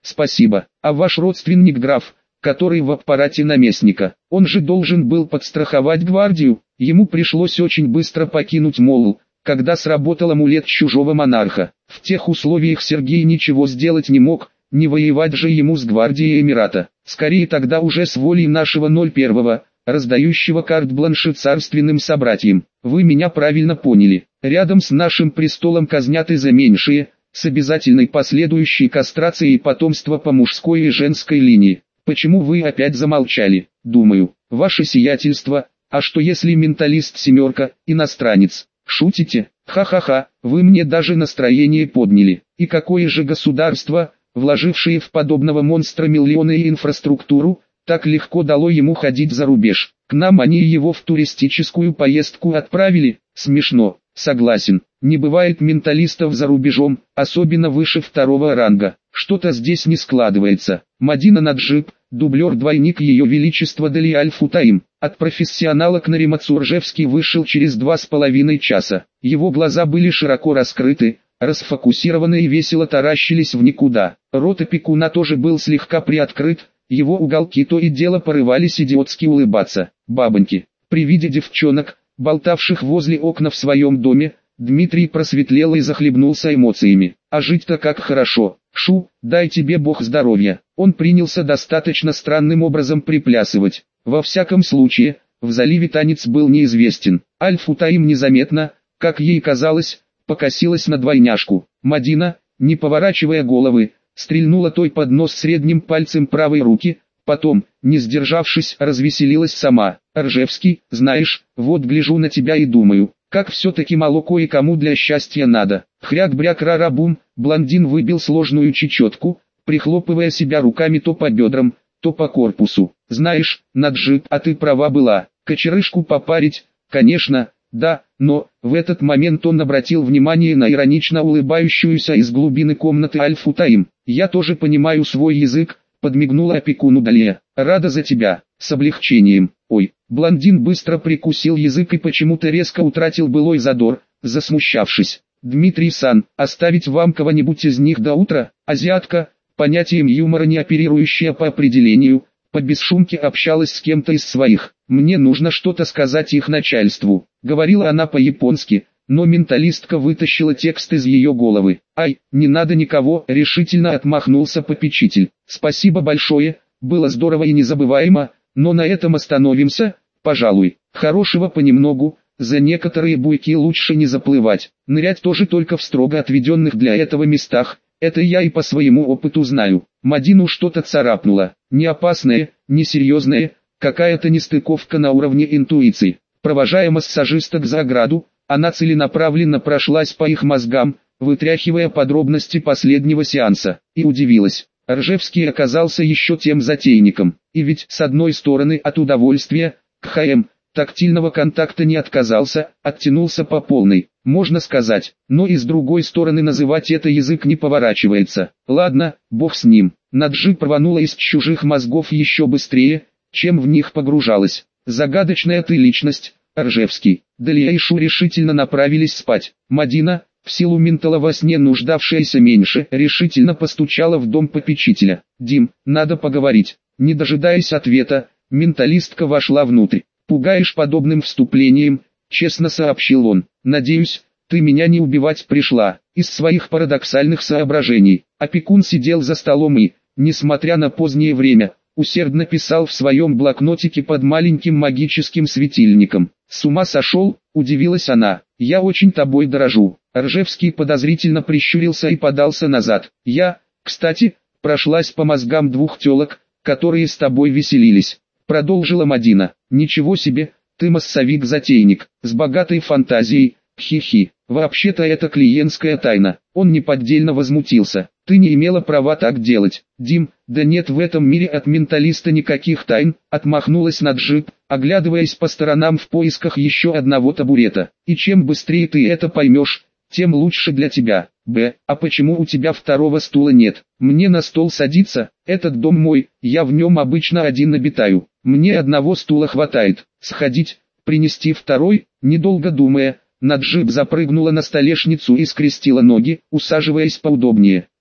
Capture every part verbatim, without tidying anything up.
спасибо. А ваш родственник граф, который в аппарате наместника, он же должен был подстраховать гвардию, ему пришлось очень быстро покинуть Молл, когда сработал амулет чужого монарха. В тех условиях Сергей ничего сделать не мог, не воевать же ему с гвардией Эмирата. Скорее тогда уже с волей нашего ноль первого, раздающего карт-бланши царственным собратьям. Вы меня правильно поняли. Рядом с нашим престолом казнят и за меньшие, с обязательной последующей кастрацией потомства по мужской и женской линии. Почему вы опять замолчали? Думаю, ваше сиятельство, а что если менталист семерка, иностранец? Шутите? Ха-ха-ха, вы мне даже настроение подняли. И какое же государство, вложившее в подобного монстра миллионы и инфраструктуру, так легко дало ему ходить за рубеж? К нам они его в туристическую поездку отправили? Смешно, согласен. Не бывает менталистов за рубежом, особенно выше второго ранга. Что-то здесь не складывается. Мадина Наджиб, дублер-двойник Ее Величества Дали Аль-Футаим, от профессионала к Наримацу Ржевский вышел через два с половиной часа. Его глаза были широко раскрыты, расфокусированы и весело таращились в никуда. Рот опекуна тоже был слегка приоткрыт, его уголки то и дело порывались идиотски улыбаться. Бабоньки. При виде девчонок, болтавших возле окна в своем доме, Дмитрий просветлел и захлебнулся эмоциями. А жить-то как хорошо. Шу, дай тебе Бог здоровья. Он принялся достаточно странным образом приплясывать. Во всяком случае, в заливе танец был неизвестен. Аль-Футаим незаметно, как ей казалось, покосилась на двойняшку. Мадина, не поворачивая головы, стрельнула той под нос средним пальцем правой руки, потом, не сдержавшись, развеселилась сама. Ржевский, знаешь, вот гляжу на тебя и думаю, как все-таки мало кое-кому для счастья надо. Хряк-бряк-ра-ра-бум, блондин выбил сложную чечетку, прихлопывая себя руками то по бедрам, то по корпусу. Знаешь, Наджиб, а ты права была, кочерышку попарить, конечно, да, но, в этот момент он обратил внимание на иронично улыбающуюся из глубины комнаты Аль-Футаим. Я тоже понимаю свой язык, подмигнула опекуну Далия. Рада за тебя, с облегчением. Ой, блондин быстро прикусил язык и почему-то резко утратил былой задор, засмущавшись. Дмитрий-сан, оставить вам кого-нибудь из них до утра? Азиатка, понятием юмора не оперирующая по определению, по бесшумке общалась с кем-то из своих. Мне нужно что-то сказать их начальству. Говорила она по-японски, но менталистка вытащила текст из ее головы. Ай, не надо никого, решительно отмахнулся попечитель. Спасибо большое, было здорово и незабываемо, но на этом остановимся, пожалуй. Хорошего понемногу, за некоторые буйки лучше не заплывать. Нырять тоже только в строго отведенных для этого местах. Это я и по своему опыту знаю. Мадину что-то царапнуло. Не опасное, не серьезное, какая-то нестыковка на уровне интуиции. Провожая массажисток за ограду, она целенаправленно прошлась по их мозгам, вытряхивая подробности последнего сеанса, и удивилась. Ржевский оказался еще тем затейником. И ведь, с одной стороны, от удовольствия, КХМ, тактильного контакта не отказался, оттянулся по полной, можно сказать, но и с другой стороны называть это язык не поворачивается. Ладно, бог с ним. Наджиб рванула из чужих мозгов еще быстрее, чем в них погружалась. Загадочная ты личность, Ржевский. Далия и Шу решительно направились спать. Мадина, в силу ментала во сне нуждавшаяся меньше, решительно постучала в дом попечителя. «Дим, надо поговорить». Не дожидаясь ответа, менталистка вошла внутрь. «Пугаешь подобным вступлением», — честно сообщил он. «Надеюсь, ты меня не убивать пришла». Из своих парадоксальных соображений. Опекун сидел за столом и, несмотря на позднее время, усердно писал в своем блокнотике под маленьким магическим светильником. «С ума сошел?» — удивилась она. «Я очень тобой дорожу». Ржевский подозрительно прищурился и подался назад. «Я, кстати, прошлась по мозгам двух телок, которые с тобой веселились», — продолжила Мадина. «Ничего себе, ты массовик-затейник, с богатой фантазией, хи-хи. Вообще-то это клиентская тайна». Он неподдельно возмутился. «Ты не имела права так делать, Дим». «Да нет в этом мире от менталиста никаких тайн», — отмахнулась Наджиб, оглядываясь по сторонам в поисках еще одного табурета. «И чем быстрее ты это поймешь, тем лучше для тебя. Б. А почему у тебя второго стула нет? Мне на стол садиться, этот дом мой, я в нем обычно один обитаю. Мне одного стула хватает. Сходить, принести второй?» Недолго думая, Наджиб запрыгнула на столешницу и скрестила ноги, усаживаясь поудобнее.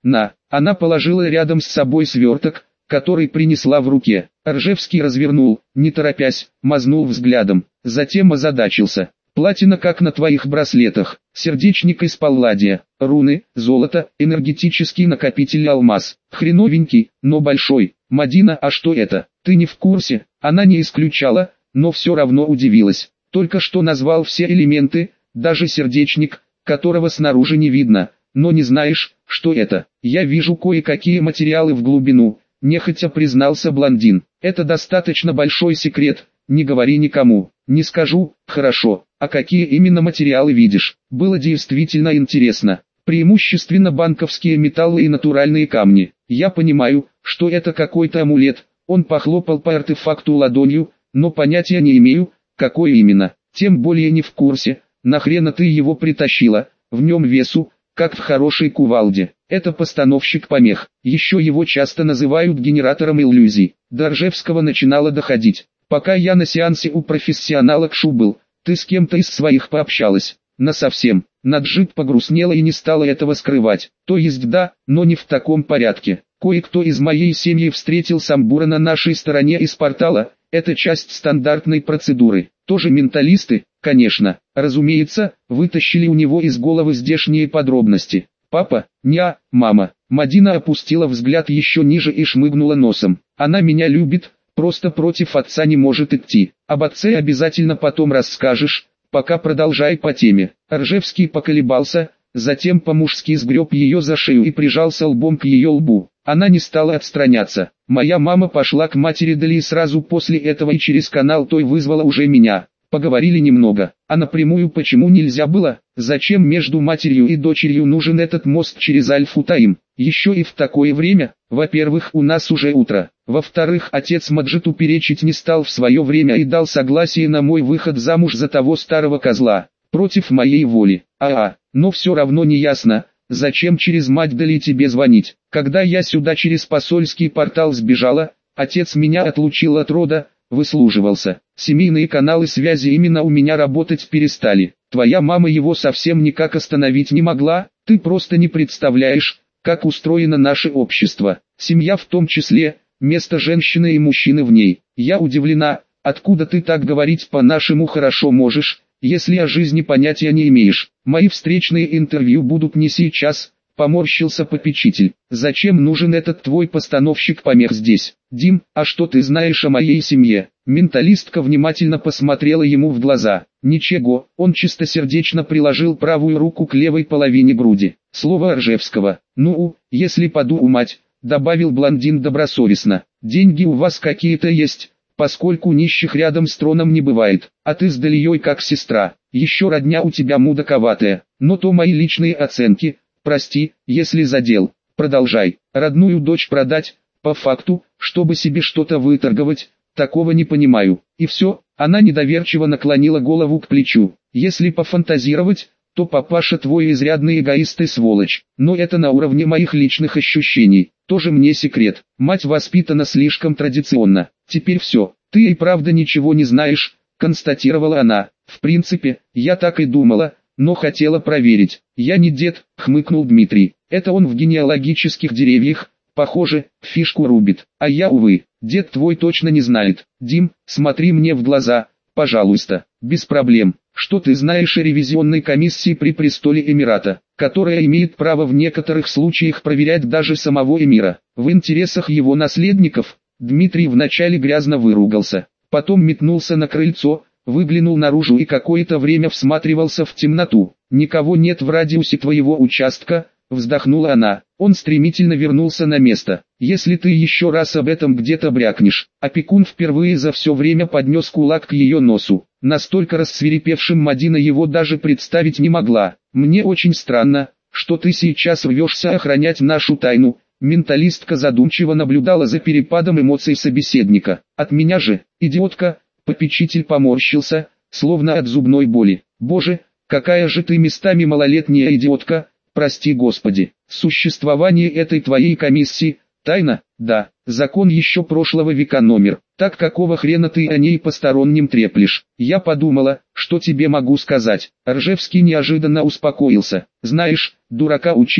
На, она положила рядом с собой сверток, который принесла в руке. Ржевский развернул, не торопясь, мазнул взглядом, затем озадачился. Платина как на твоих браслетах, сердечник из палладия, руны, золото, энергетический накопитель алмаз. Хреновенький, но большой. Мадина, а что это? Ты не в курсе? Она не исключала, но все равно удивилась. Только что назвал все элементы, даже сердечник, которого снаружи не видно, но не знаешь, что это. Я вижу кое-какие материалы в глубину, нехотя признался блондин. Это достаточно большой секрет, не говори никому. Не скажу, хорошо. А какие именно материалы видишь? Было действительно интересно. Преимущественно банковские металлы и натуральные камни. Я понимаю, что это какой-то амулет. Он похлопал по артефакту ладонью, но понятия не имею, какой именно. Тем более не в курсе, нахрена ты его притащила, в нем весу, как в хорошей кувалде. Это постановщик помех. Еще его часто называют генератором иллюзий. До Ржевского начинало доходить. Пока я на сеансе у профессионала Кшу был, ты с кем-то из своих пообщалась. Насовсем. Наджиб погрустнела и не стала этого скрывать. То есть да, но не в таком порядке. Кое-кто из моей семьи встретил Самбура на нашей стороне из портала. Это часть стандартной процедуры. Тоже менталисты, конечно. Разумеется, вытащили у него из головы здешние подробности. Папа, неа, мама. Мадина опустила взгляд еще ниже и шмыгнула носом. Она меня любит, просто против отца не может идти. Об отце обязательно потом расскажешь, пока продолжай по теме. Ржевский поколебался, затем по-мужски сгреб ее за шею и прижался лбом к ее лбу. Она не стала отстраняться. Моя мама пошла к матери Дали сразу после этого и через канал той вызвала уже меня. Поговорили немного. А напрямую почему нельзя было? Зачем между матерью и дочерью нужен этот мост через Аль-Футаим? Еще и в такое время. Во-первых, у нас уже утро. Во-вторых, отец Маджиту перечить не стал в свое время и дал согласие на мой выход замуж за того старого козла. Против моей воли. А-а, но все равно не ясно. Зачем через мать Дали тебе звонить? Когда я сюда через посольский портал сбежала, отец меня отлучил от рода, выслуживался. Семейные каналы связи именно у меня работать перестали. Твоя мама его совсем никак остановить не могла, ты просто не представляешь, как устроено наше общество. Семья в том числе, место женщины и мужчины в ней. Я удивлена, откуда ты так говорить по-нашему хорошо можешь, если о жизни понятия не имеешь. Мои встречные интервью будут не сейчас, поморщился попечитель. Зачем нужен этот твой постановщик помех здесь? Дим, а что ты знаешь о моей семье? Менталистка внимательно посмотрела ему в глаза. Ничего, он чистосердечно приложил правую руку к левой половине груди. Слово Ржевского. Ну, если подумать, добавил блондин добросовестно. Деньги у вас какие-то есть, поскольку нищих рядом с троном не бывает, а ты с Далией как сестра, еще родня у тебя мудаковатая, но то мои личные оценки, прости, если задел, продолжай, родную дочь продать, по факту, чтобы себе что-то выторговать, такого не понимаю, и все, она недоверчиво наклонила голову к плечу, если пофантазировать, то папаша твой изрядный эгоист и сволочь, но это на уровне моих личных ощущений, тоже мне секрет, мать воспитана слишком традиционно, теперь все, ты и правда ничего не знаешь, констатировала она, в принципе, я так и думала, но хотела проверить, я не дед, хмыкнул Дмитрий, это он в генеалогических деревьях, похоже, фишку рубит, а я, увы, дед твой точно не знает, Дим, смотри мне в глаза, пожалуйста, без проблем. Что ты знаешь о ревизионной комиссии при престоле Эмирата, которая имеет право в некоторых случаях проверять даже самого эмира, в интересах его наследников? Дмитрий вначале грязно выругался, потом метнулся на крыльцо, выглянул наружу и какое-то время всматривался в темноту. «Никого нет в радиусе твоего участка», вздохнула она. Он стремительно вернулся на место. «Если ты еще раз об этом где-то брякнешь». Опекун впервые за все время поднес кулак к ее носу. Настолько рассвирепевшим Мадина его даже представить не могла. «Мне очень странно, что ты сейчас рвешься охранять нашу тайну». Менталистка задумчиво наблюдала за перепадом эмоций собеседника. «От меня же, идиотка», попечитель поморщился, словно от зубной боли. «Боже, какая же ты местами малолетняя идиотка, прости Господи. Существование этой твоей комиссии, тайна, да, закон еще прошлого века номер. Так какого хрена ты о ней посторонним треплешь? Я подумала, что тебе могу сказать». Ржевский неожиданно успокоился. «Знаешь, дурака учить,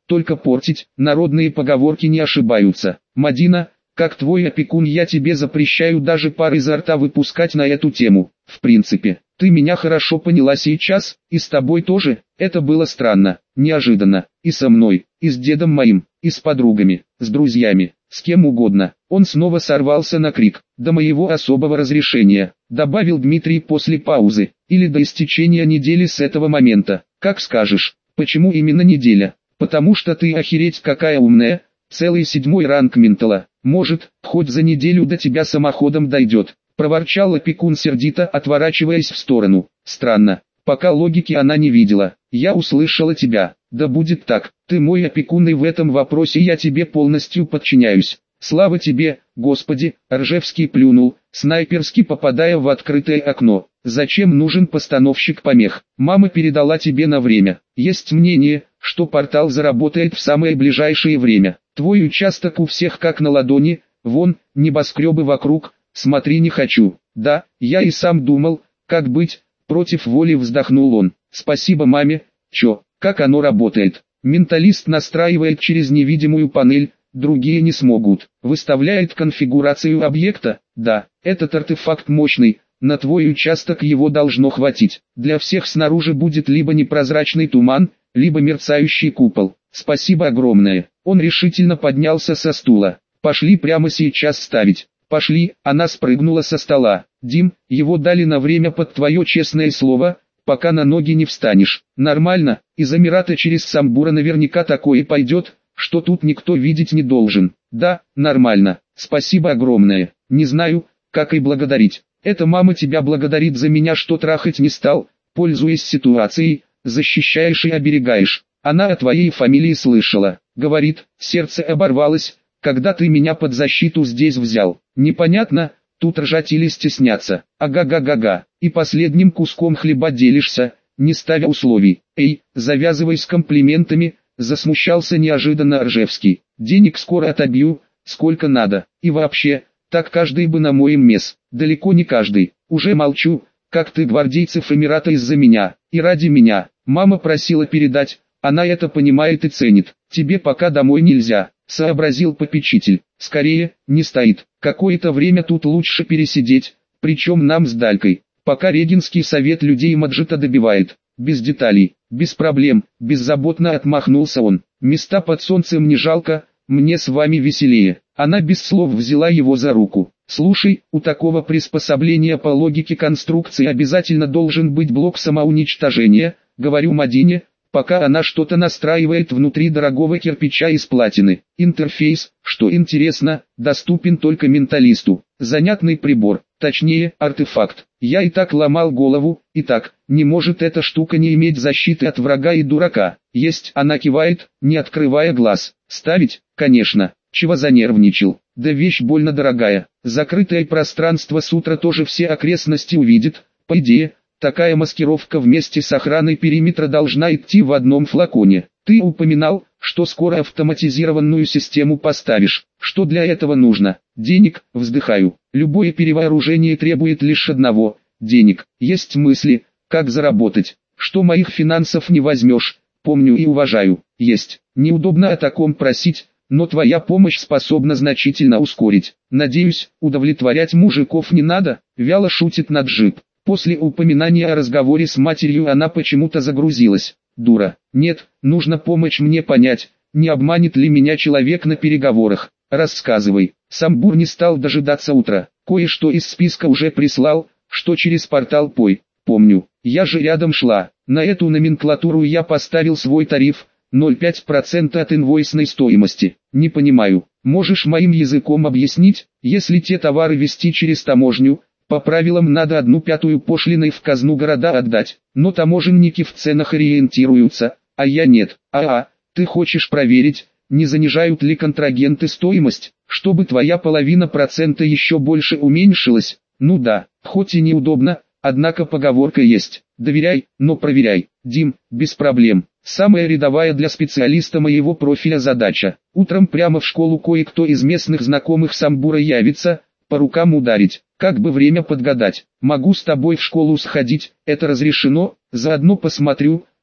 только портить, народные поговорки не ошибаются. Мадина, как твой опекун я тебе запрещаю даже пар изо рта выпускать на эту тему. В принципе, ты меня хорошо поняла сейчас, и с тобой тоже. Это было странно, неожиданно, и со мной, и с дедом моим, и с подругами, с друзьями, с кем угодно. Он снова сорвался на крик. До моего особого разрешения, добавил Дмитрий после паузы, или до истечения недели с этого момента. Как скажешь. Почему именно неделя? Потому что ты охереть какая умная, целый седьмой ранг ментала. Может, хоть за неделю до тебя самоходом дойдет. Проворчал опекун сердито, отворачиваясь в сторону. Странно, пока логики она не видела. Я услышала тебя. Да будет так, ты мой опекун и в этом вопросе я тебе полностью подчиняюсь. Слава тебе, Господи, Ржевский плюнул, снайперски попадая в открытое окно. Зачем нужен постановщик помех? Мама передала тебе на время. Есть мнение, что портал заработает в самое ближайшее время. Твой участок у всех как на ладони, вон, небоскребы вокруг, смотри не хочу. Да, я и сам думал, как быть, против воли вздохнул он. Спасибо маме, чё, как оно работает? Менталист настраивает через невидимую панель, другие не смогут. Выставляет конфигурацию объекта, да, этот артефакт мощный, на твой участок его должно хватить. Для всех снаружи будет либо непрозрачный туман, либо мерцающий купол. Спасибо огромное. Он решительно поднялся со стула. Пошли прямо сейчас ставить. Пошли, она спрыгнула со стола. Дим, его дали на время под твое честное слово, пока на ноги не встанешь. Нормально, из Эмирата через Самбура наверняка такое пойдет, что тут никто видеть не должен. Да, нормально, спасибо огромное. Не знаю, как и благодарить. Это мама тебя благодарит за меня, что трахать не стал, пользуясь ситуацией, защищаешь и оберегаешь. Она о твоей фамилии слышала. Говорит, сердце оборвалось, когда ты меня под защиту здесь взял. Непонятно, тут ржать или стесняться. Ага-га-га-га. И последним куском хлеба делишься, не ставя условий. Эй, завязывай с комплиментами, засмущался неожиданно Ржевский. Денег скоро отобью, сколько надо. И вообще, так каждый бы на моем мес. Далеко не каждый. Уже молчу, как ты гвардейцев Эмирата из-за меня, и ради меня. Мама просила передать, она это понимает и ценит. Тебе пока домой нельзя, сообразил попечитель. Скорее, не стоит. Какое-то время тут лучше пересидеть, причем нам с Далькой. Пока Регинский совет людей Маджита добивает. Без деталей, без проблем, беззаботно отмахнулся он. Места под солнцем не жалко, мне с вами веселее. Она без слов взяла его за руку. Слушай, у такого приспособления по логике конструкции обязательно должен быть блок самоуничтожения, говорю Мадине, пока она что-то настраивает внутри дорогого кирпича из платины. Интерфейс, что интересно, доступен только менталисту. Занятный прибор, точнее, артефакт. Я и так ломал голову, и так, не может эта штука не иметь защиты от врага и дурака. Есть, она кивает, не открывая глаз. Ставить, конечно. Чего занервничал? Да вещь больно дорогая. Закрытое пространство с утра тоже все окрестности увидит. По идее, такая маскировка вместе с охраной периметра должна идти в одном флаконе. Ты упоминал, что скоро автоматизированную систему поставишь. Что для этого нужно? Денег, вздыхаю. Любое перевооружение требует лишь одного – денег. Есть мысли, как заработать. Что моих финансов не возьмешь, помню и уважаю. Есть. Неудобно о таком просить, но твоя помощь способна значительно ускорить. Надеюсь, удовлетворять мужиков не надо, вяло шутит Наджиб. После упоминания о разговоре с матерью она почему-то загрузилась. Дура. Нет, нужно помочь мне понять, не обманет ли меня человек на переговорах. Рассказывай. Самбур не стал дожидаться утра. Кое-что из списка уже прислал, что через портал Пой. Помню, я же рядом шла. На эту номенклатуру я поставил свой тариф, ноль целых пять десятых процента от инвойсной стоимости. Не понимаю, можешь моим языком объяснить, если те товары везти через таможню, по правилам надо одну пятую пошлиной в казну города отдать, но таможенники в ценах ориентируются, а я нет. А-а, ты хочешь проверить, не занижают ли контрагенты стоимость, чтобы твоя половина процента еще больше уменьшилась? Ну да, хоть и неудобно, однако поговорка есть. Доверяй, но проверяй. Дим, без проблем. Самая рядовая для специалиста моего профиля задача. Утром прямо в школу кое-кто из местных знакомых Самбура явится, по рукам ударить. Как бы время подгадать. Могу с тобой в школу сходить, это разрешено, заодно посмотрю,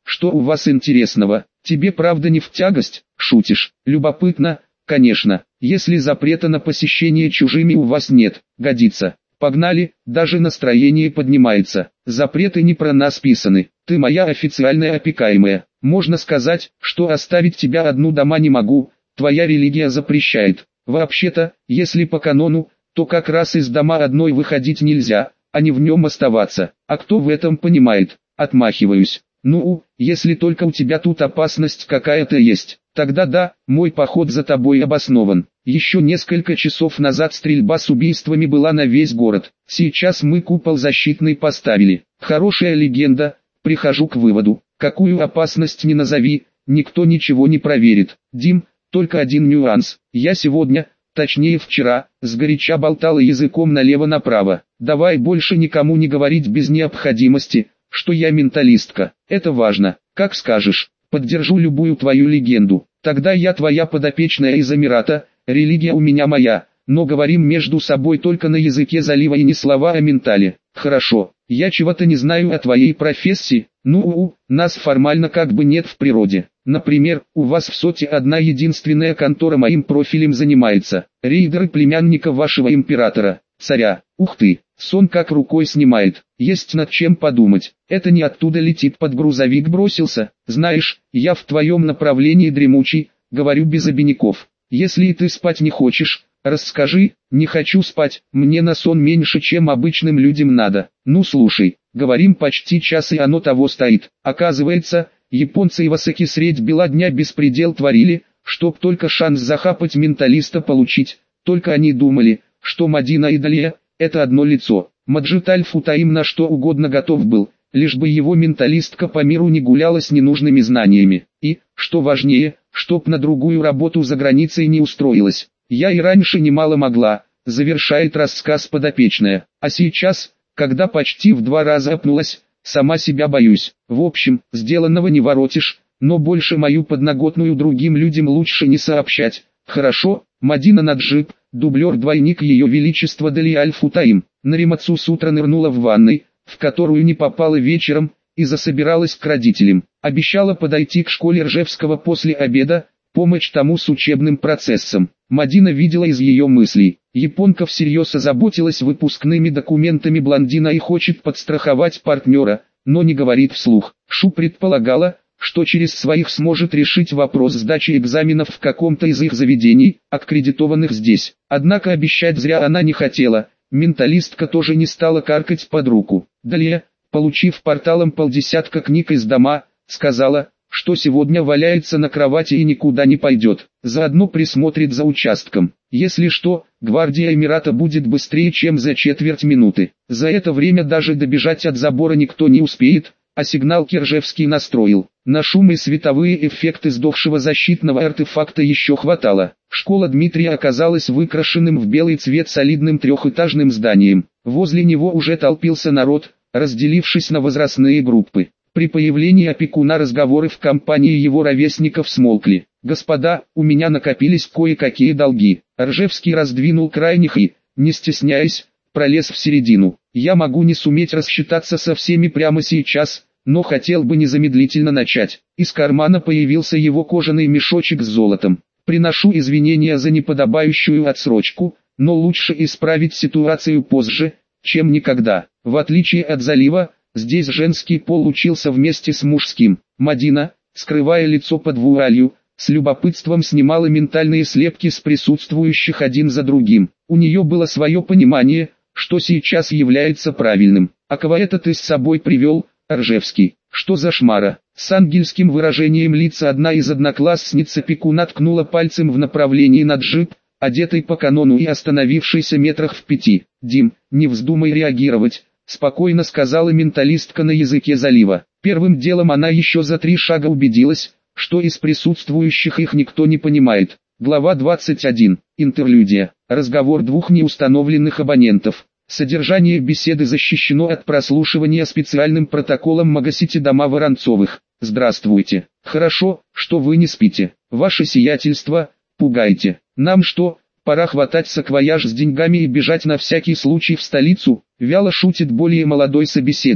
что у вас интересного? Тебе правда не в тягость? Шутишь? Любопытно, конечно. Если запрета на посещение чужими у вас нет, годится. Погнали, даже настроение поднимается. Запреты не про нас писаны. Ты моя официальная опекаемая. Можно сказать, что оставить тебя одну дома не могу, твоя религия запрещает. Вообще-то, если по канону, то как раз из дома одной выходить нельзя, а не в нем оставаться. А кто в этом понимает? Отмахиваюсь. Ну, если только у тебя тут опасность какая-то есть, тогда да, мой поход за тобой обоснован. Еще несколько часов назад стрельба с убийствами была на весь город. Сейчас мы купол защитный поставили. Хорошая легенда, прихожу к выводу. Какую опасность ни назови, никто ничего не проверит. Дим, только один нюанс. Я сегодня, точнее вчера, сгоряча болтала языком налево-направо. Давай больше никому не говорить без необходимости, что я менталистка. Это важно. Как скажешь, поддержу любую твою легенду. Тогда я твоя подопечная из Эмирата, религия у меня моя, но говорим между собой только на языке залива и не слова о ментале. Хорошо, я чего-то не знаю о твоей профессии. Ну, у, нас формально как бы нет в природе. Например, у вас в СОТе одна единственная контора моим профилем занимается. Рейдеры племянника вашего императора, царя. Ух ты, сон как рукой снимает. Есть над чем подумать. Это не оттуда летит под грузовик бросился. Знаешь, я в твоем направлении дремучий, говорю без обиняков. Если и ты спать не хочешь, расскажи. Не хочу спать, мне на сон меньше, чем обычным людям надо. Ну слушай, говорим почти час и оно того стоит. Оказывается, японцы и васаки средь бела дня беспредел творили, чтоб только шанс захапать менталиста получить. Только они думали, что Мадина и Далия – это одно лицо. Маджид Аль-Футаим на что угодно готов был, лишь бы его менталистка по миру не гуляла с ненужными знаниями. И, что важнее, чтоб на другую работу за границей не устроилась. Я и раньше немало могла, завершает рассказ подопечная. А сейчас, когда почти в два раза опнулась, сама себя боюсь. В общем, сделанного не воротишь, но больше мою подноготную другим людям лучше не сообщать. Хорошо, Мадина Наджиб, дублер-двойник ее величества Далия Аль-Футаим. Наримацу с утра нырнула в ванной, в которую не попала вечером, и засобиралась к родителям. Обещала подойти к школе Ржевского после обеда, помочь тому с учебным процессом. Мадина видела из ее мыслей. Японка всерьез озаботилась выпускными документами блондина и хочет подстраховать партнера, но не говорит вслух. Шу предполагала, что через своих сможет решить вопрос сдачи экзаменов в каком-то из их заведений, аккредитованных здесь. Однако обещать зря она не хотела, менталистка тоже не стала каркать под руку. Далее, получив порталом полдесятка книг из дома, сказала, что сегодня валяется на кровати и никуда не пойдет, заодно присмотрит за участком. Если что, гвардия Эмирата будет быстрее, чем за четверть минуты. За это время даже добежать от забора никто не успеет, а сигнал Ржевский настроил. На шум и световые эффекты сдохшего защитного артефакта еще хватало. Школа Дмитрия оказалась выкрашенным в белый цвет солидным трехэтажным зданием. Возле него уже толпился народ, разделившись на возрастные группы. При появлении опекуна разговоры в компании его ровесников смолкли. «Господа, у меня накопились кое-какие долги». Ржевский раздвинул крайних и, не стесняясь, пролез в середину. «Я могу не суметь рассчитаться со всеми прямо сейчас, но хотел бы незамедлительно начать». Из кармана появился его кожаный мешочек с золотом. «Приношу извинения за неподобающую отсрочку, но лучше исправить ситуацию позже, чем никогда. В отличие от залива, здесь женский пол учился вместе с мужским». Мадина, скрывая лицо под вуалью, с любопытством снимала ментальные слепки с присутствующих один за другим. У нее было свое понимание, что сейчас является правильным. «А кого это ты с собой привел, Ржевский? Что за шмара?» С ангельским выражением лица одна из одноклассниц опекуна ткнула пальцем в направлении Наджиб, одетой по канону и остановившейся метрах в пяти. «Дим, не вздумай реагировать», — спокойно сказала менталистка на языке залива. Первым делом она еще за три шага убедилась, что из присутствующих их никто не понимает. Глава двадцать один. Интерлюдия. Разговор двух неустановленных абонентов. Содержание беседы защищено от прослушивания специальным протоколом Магасити дома Воронцовых. Здравствуйте. Хорошо, что вы не спите. Ваше сиятельство, пугаете. Нам что, пора хватать саквояж с деньгами и бежать на всякий случай в столицу? Вяло шутит более молодой собеседник.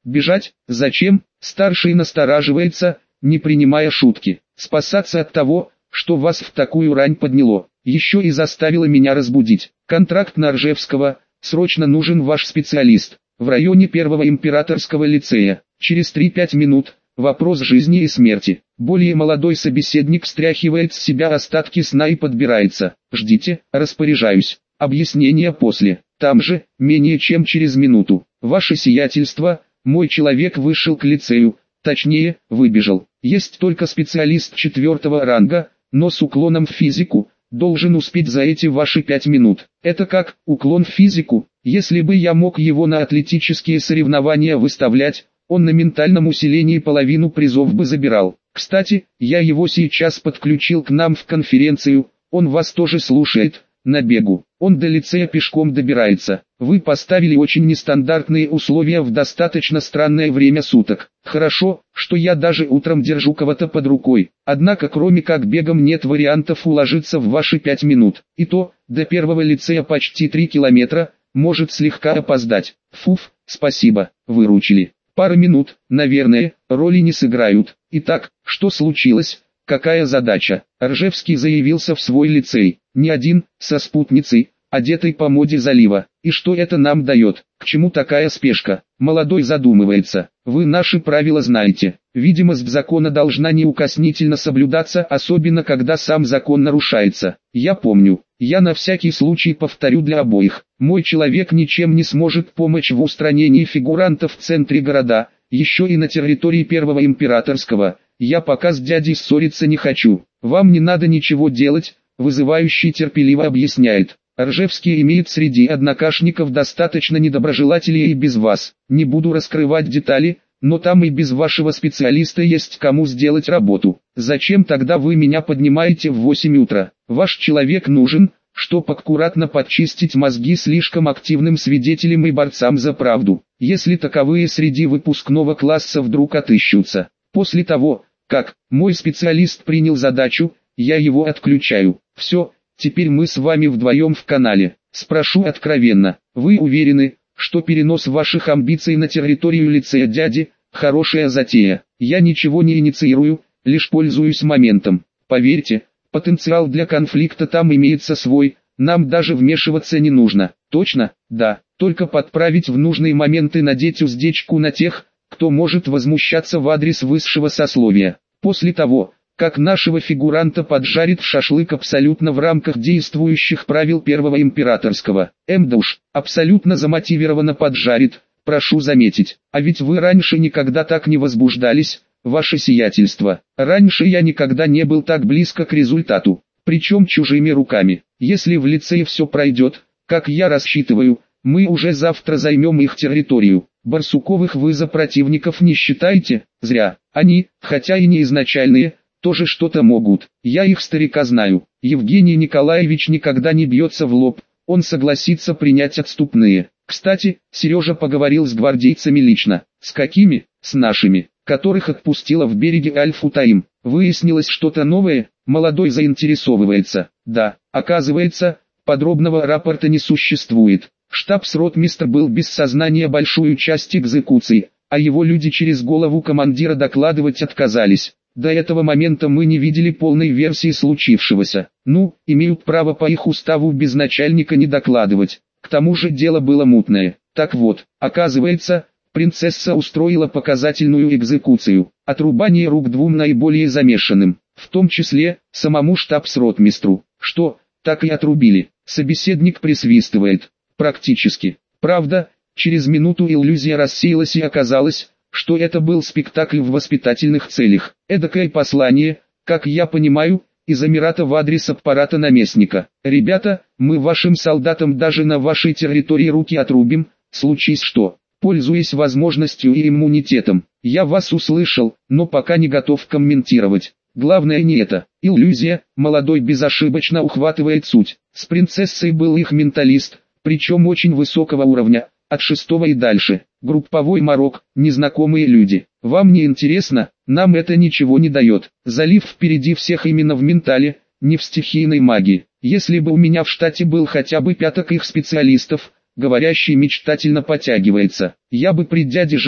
Бежать? Зачем? Старший настораживается, не принимая шутки. Спасаться от того, что вас в такую рань подняло, еще и заставило меня разбудить. Контракт на Ржевского, срочно нужен ваш специалист. В районе первого императорского лицея. Через три-пять минут. Вопрос жизни и смерти. Более молодой собеседник стряхивает с себя остатки сна и подбирается. Ждите, распоряжаюсь. Объяснение после. Там же, менее чем через минуту. Ваше сиятельство, мой человек вышел к лицею, точнее, выбежал. Есть только специалист четвертого ранга, но с уклоном в физику, должен успеть за эти ваши пять минут. Это как, уклон в физику? Если бы я мог его на атлетические соревнования выставлять, он на ментальном усилении половину призов бы забирал. Кстати, я его сейчас подключил к нам в конференцию, он вас тоже слушает, на бегу. Он до лицея пешком добирается. Вы поставили очень нестандартные условия в достаточно странное время суток. Хорошо, что я даже утром держу кого-то под рукой. Однако кроме как бегом нет вариантов уложиться в ваши пять минут. И то, до первого лицея почти три километра, может слегка опоздать. Фуф, спасибо, выручили. Пара минут, наверное, роли не сыграют. Итак, что случилось? Какая задача? Ржевский заявился в свой лицей, не один, со спутницей, одетой по моде залива. И что это нам дает? К чему такая спешка? Молодой задумывается. Вы наши правила знаете. Видимость закона должна неукоснительно соблюдаться, особенно когда сам закон нарушается. Я помню. Я на всякий случай повторю для обоих. Мой человек ничем не сможет помочь в устранении фигурантов в центре города, еще и на территории первого императорского. Я пока с дядей ссориться не хочу. Вам не надо ничего делать, вызывающий терпеливо объясняет. Ржевский имеет среди однокашников достаточно недоброжелателей и без вас. Не буду раскрывать детали, но там и без вашего специалиста есть кому сделать работу. Зачем тогда вы меня поднимаете в восемь утра? Ваш человек нужен, чтобы аккуратно подчистить мозги слишком активным свидетелям и борцам за правду, если таковые среди выпускного класса вдруг отыщутся. После того, как мой специалист принял задачу, я его отключаю. Все, теперь мы с вами вдвоем в канале. Спрошу откровенно, вы уверены, что перенос ваших амбиций на территорию лицея дяди – хорошая затея? Я ничего не инициирую, лишь пользуюсь моментом. Поверьте, потенциал для конфликта там имеется свой, нам даже вмешиваться не нужно. Точно? Да, только подправить в нужные моменты, надеть уздечку на тех, кто может возмущаться в адрес высшего сословия. После того, как нашего фигуранта поджарит в шашлык абсолютно в рамках действующих правил первого императорского. Мдуш, абсолютно замотивированно поджарит, прошу заметить. А ведь вы раньше никогда так не возбуждались, ваше сиятельство. Раньше я никогда не был так близко к результату, причем чужими руками. Если в лицее все пройдет, как я рассчитываю, мы уже завтра займем их территорию. Барсуковых вы за противников не считаете? Зря. Они, хотя и не изначальные, тоже что-то могут. Я их старика знаю. Евгений Николаевич никогда не бьется в лоб, он согласится принять отступные. Кстати, Сережа поговорил с гвардейцами лично. С какими? С нашими, которых отпустила в береге Аль-Футаим. Выяснилось что-то новое? Молодой заинтересовывается. Да, оказывается, подробного рапорта не существует. Штабс-ротмистр был без сознания большую часть экзекуции, а его люди через голову командира докладывать отказались. До этого момента мы не видели полной версии случившегося. Ну, имеют право по их уставу без начальника не докладывать. К тому же дело было мутное. Так вот, оказывается, принцесса устроила показательную экзекуцию. Отрубание рук двум наиболее замешанным, в том числе, самому штабс-ротмистру. Что, так и отрубили? Собеседник присвистывает. Практически. Правда, через минуту иллюзия рассеялась и оказалось, что это был спектакль в воспитательных целях. Эдакое послание, как я понимаю, из Эмирата в адрес аппарата наместника. Ребята, мы вашим солдатам даже на вашей территории руки отрубим, случись что. Пользуясь возможностью и иммунитетом. Я вас услышал, но пока не готов комментировать. Главное не это. Иллюзия, молодой безошибочно ухватывает суть. С принцессой был их менталист, причем очень высокого уровня, от шестого и дальше. Групповой морок, незнакомые люди. Вам не интересно? Нам это ничего не дает. Залив впереди всех именно в ментале, не в стихийной магии. Если бы у меня в штате был хотя бы пяток их специалистов, говорящий мечтательно потягивается, я бы при дяде жил,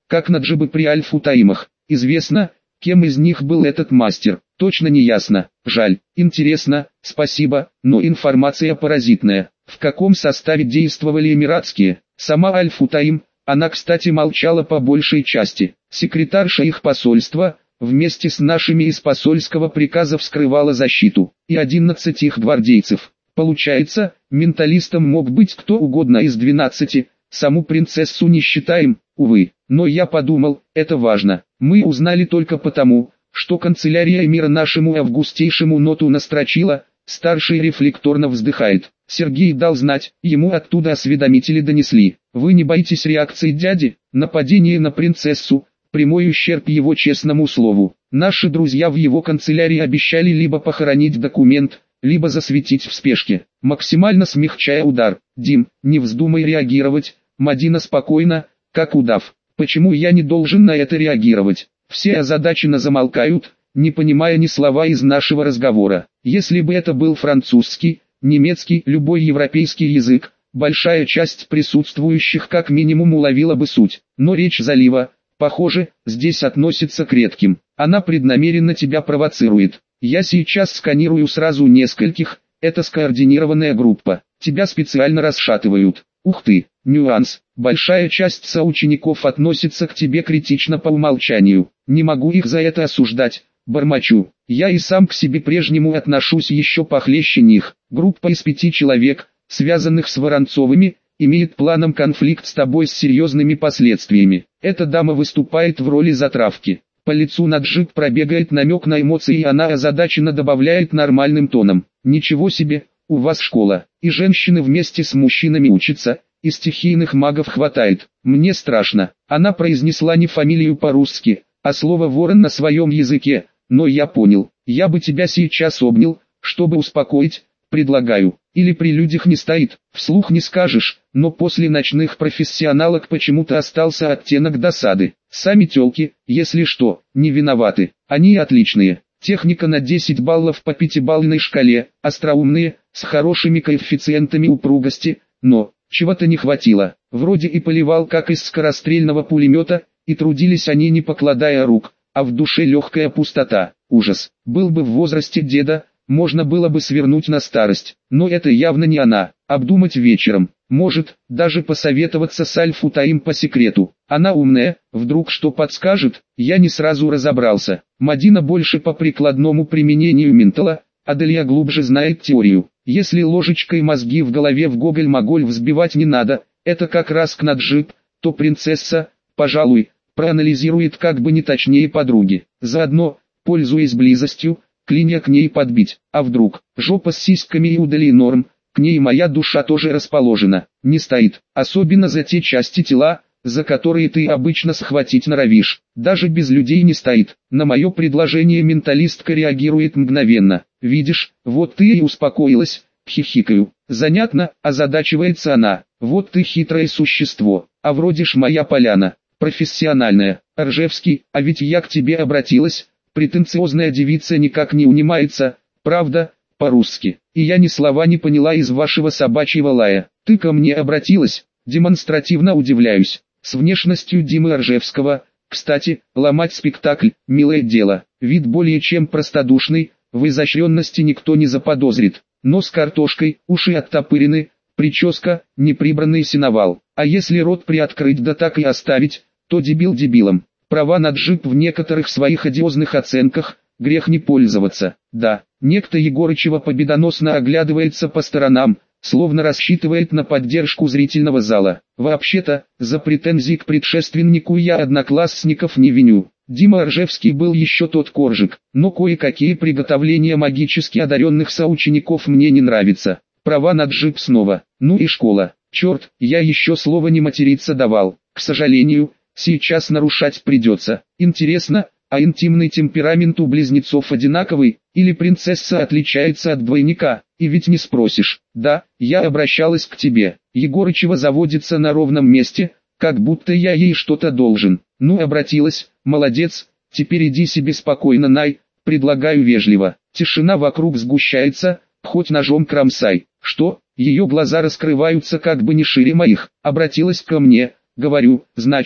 как наджибы при Аль-Футаимах. Известно, кем из них был этот мастер, точно не ясно. Жаль, интересно, спасибо, но информация паразитная. В каком составе действовали эмиратские? Сама Аль-Футаим, она, кстати, молчала по большей части. Секретарша их посольства, вместе с нашими из посольского приказа вскрывала защиту, и одиннадцать их гвардейцев. Получается, менталистом мог быть кто угодно из двенадцати, саму принцессу не считаем, увы. Но я подумал, это важно. Мы узнали только потому, что канцелярия эмира нашему августейшему ноту настрочила, старший рефлекторно вздыхает. Сергей дал знать, ему оттуда осведомители донесли. Вы не боитесь реакции дяди? Нападение на принцессу, прямой ущерб его честному слову. Наши друзья в его канцелярии обещали либо похоронить документ, либо засветить в спешке, максимально смягчая удар. Дим, не вздумай реагировать, Мадина спокойно, как удав. Почему я не должен на это реагировать? Все озадаченно замолкают, не понимая ни слова из нашего разговора. Если бы это был французский, немецкий, любой европейский язык, большая часть присутствующих как минимум уловила бы суть. Но речь залива, похоже, здесь относится к редким. Она преднамеренно тебя провоцирует. Я сейчас сканирую сразу нескольких, это скоординированная группа. Тебя специально расшатывают. Ух ты, нюанс. Большая часть соучеников относится к тебе критично по умолчанию. Не могу их за это осуждать. Бормочу. Я и сам к себе прежнему отношусь еще похлеще них. Группа из пяти человек, связанных с Воронцовыми, имеет планом конфликт с тобой с серьезными последствиями. Эта дама выступает в роли затравки. По лицу Наджиб пробегает намек на эмоции, и она озадаченно добавляет нормальным тоном. Ничего себе, у вас школа, и женщины вместе с мужчинами учатся, и стихийных магов хватает. Мне страшно. Она произнесла не фамилию по-русски, а слово «ворон» на своем языке, но я понял. Я бы тебя сейчас обнял, чтобы успокоить, предлагаю. Или при людях не стоит, вслух не скажешь, но после ночных профессионалок почему-то остался оттенок досады. Сами тёлки, если что, не виноваты. Они отличные. Техника на десять баллов по пятибалльной шкале, остроумные, с хорошими коэффициентами упругости, но чего-то не хватило. Вроде и поливал как из скорострельного пулемета, и трудились они не покладая рук, а в душе легкая пустота. Ужас. Был бы в возрасте деда, можно было бы свернуть на старость, но это явно не она. Обдумать вечером, может, даже посоветоваться с Аль-Футаим по секрету. Она умная, вдруг что подскажет, я не сразу разобрался. Мадина больше по прикладному применению ментала, а Далия глубже знает теорию. Если ложечкой мозги в голове в гоголь-моголь взбивать не надо, это как раз к Наджиб, то принцесса, пожалуй, проанализирует как бы не точнее подруги. Заодно, пользуясь близостью, клинья к ней подбить. А вдруг, жопа с сиськами и удали норм, к ней моя душа тоже расположена. Не стоит, особенно за те части тела, за которые ты обычно схватить норовишь. Даже без людей не стоит. На мое предложение менталистка реагирует мгновенно. Видишь, вот ты и успокоилась, хихикаю. Занятно, озадачивается она. Вот ты хитрое существо, а вроде ж моя поляна. Профессиональная. Ржевский, а ведь я к тебе обратилась. Претенциозная девица никак не унимается, правда, по-русски. И я ни слова не поняла из вашего собачьего лая. Ты ко мне обратилась, демонстративно удивляюсь. С внешностью Димы Ржевского, кстати, ломать спектакль, милое дело. Вид более чем простодушный, в изощренности никто не заподозрит. Нос картошкой, уши оттопырены, прическа, неприбранный сеновал. А если рот приоткрыть да так и оставить, то дебил дебилом. Права Наджиб в некоторых своих одиозных оценках, грех не пользоваться. Да, некто Егорычева победоносно оглядывается по сторонам, словно рассчитывает на поддержку зрительного зала. Вообще-то, за претензии к предшественнику я одноклассников не виню. Дима Ржевский был еще тот коржик, но кое-какие приготовления магически одаренных соучеников мне не нравятся. Права Наджиб снова. Ну и школа. Черт, я еще слова не материться давал. К сожалению, сейчас нарушать придется. Интересно, а интимный темперамент у близнецов одинаковый, или принцесса отличается от двойника? И ведь не спросишь. Да, я обращалась к тебе. Егорычева заводится на ровном месте, как будто я ей что-то должен. Ну, обратилась, молодец, теперь иди себе спокойно, Най, предлагаю вежливо. Тишина вокруг сгущается, хоть ножом кромсай. Что? Ее глаза раскрываются как бы не шире моих. Обратилась ко мне, говорю, значит,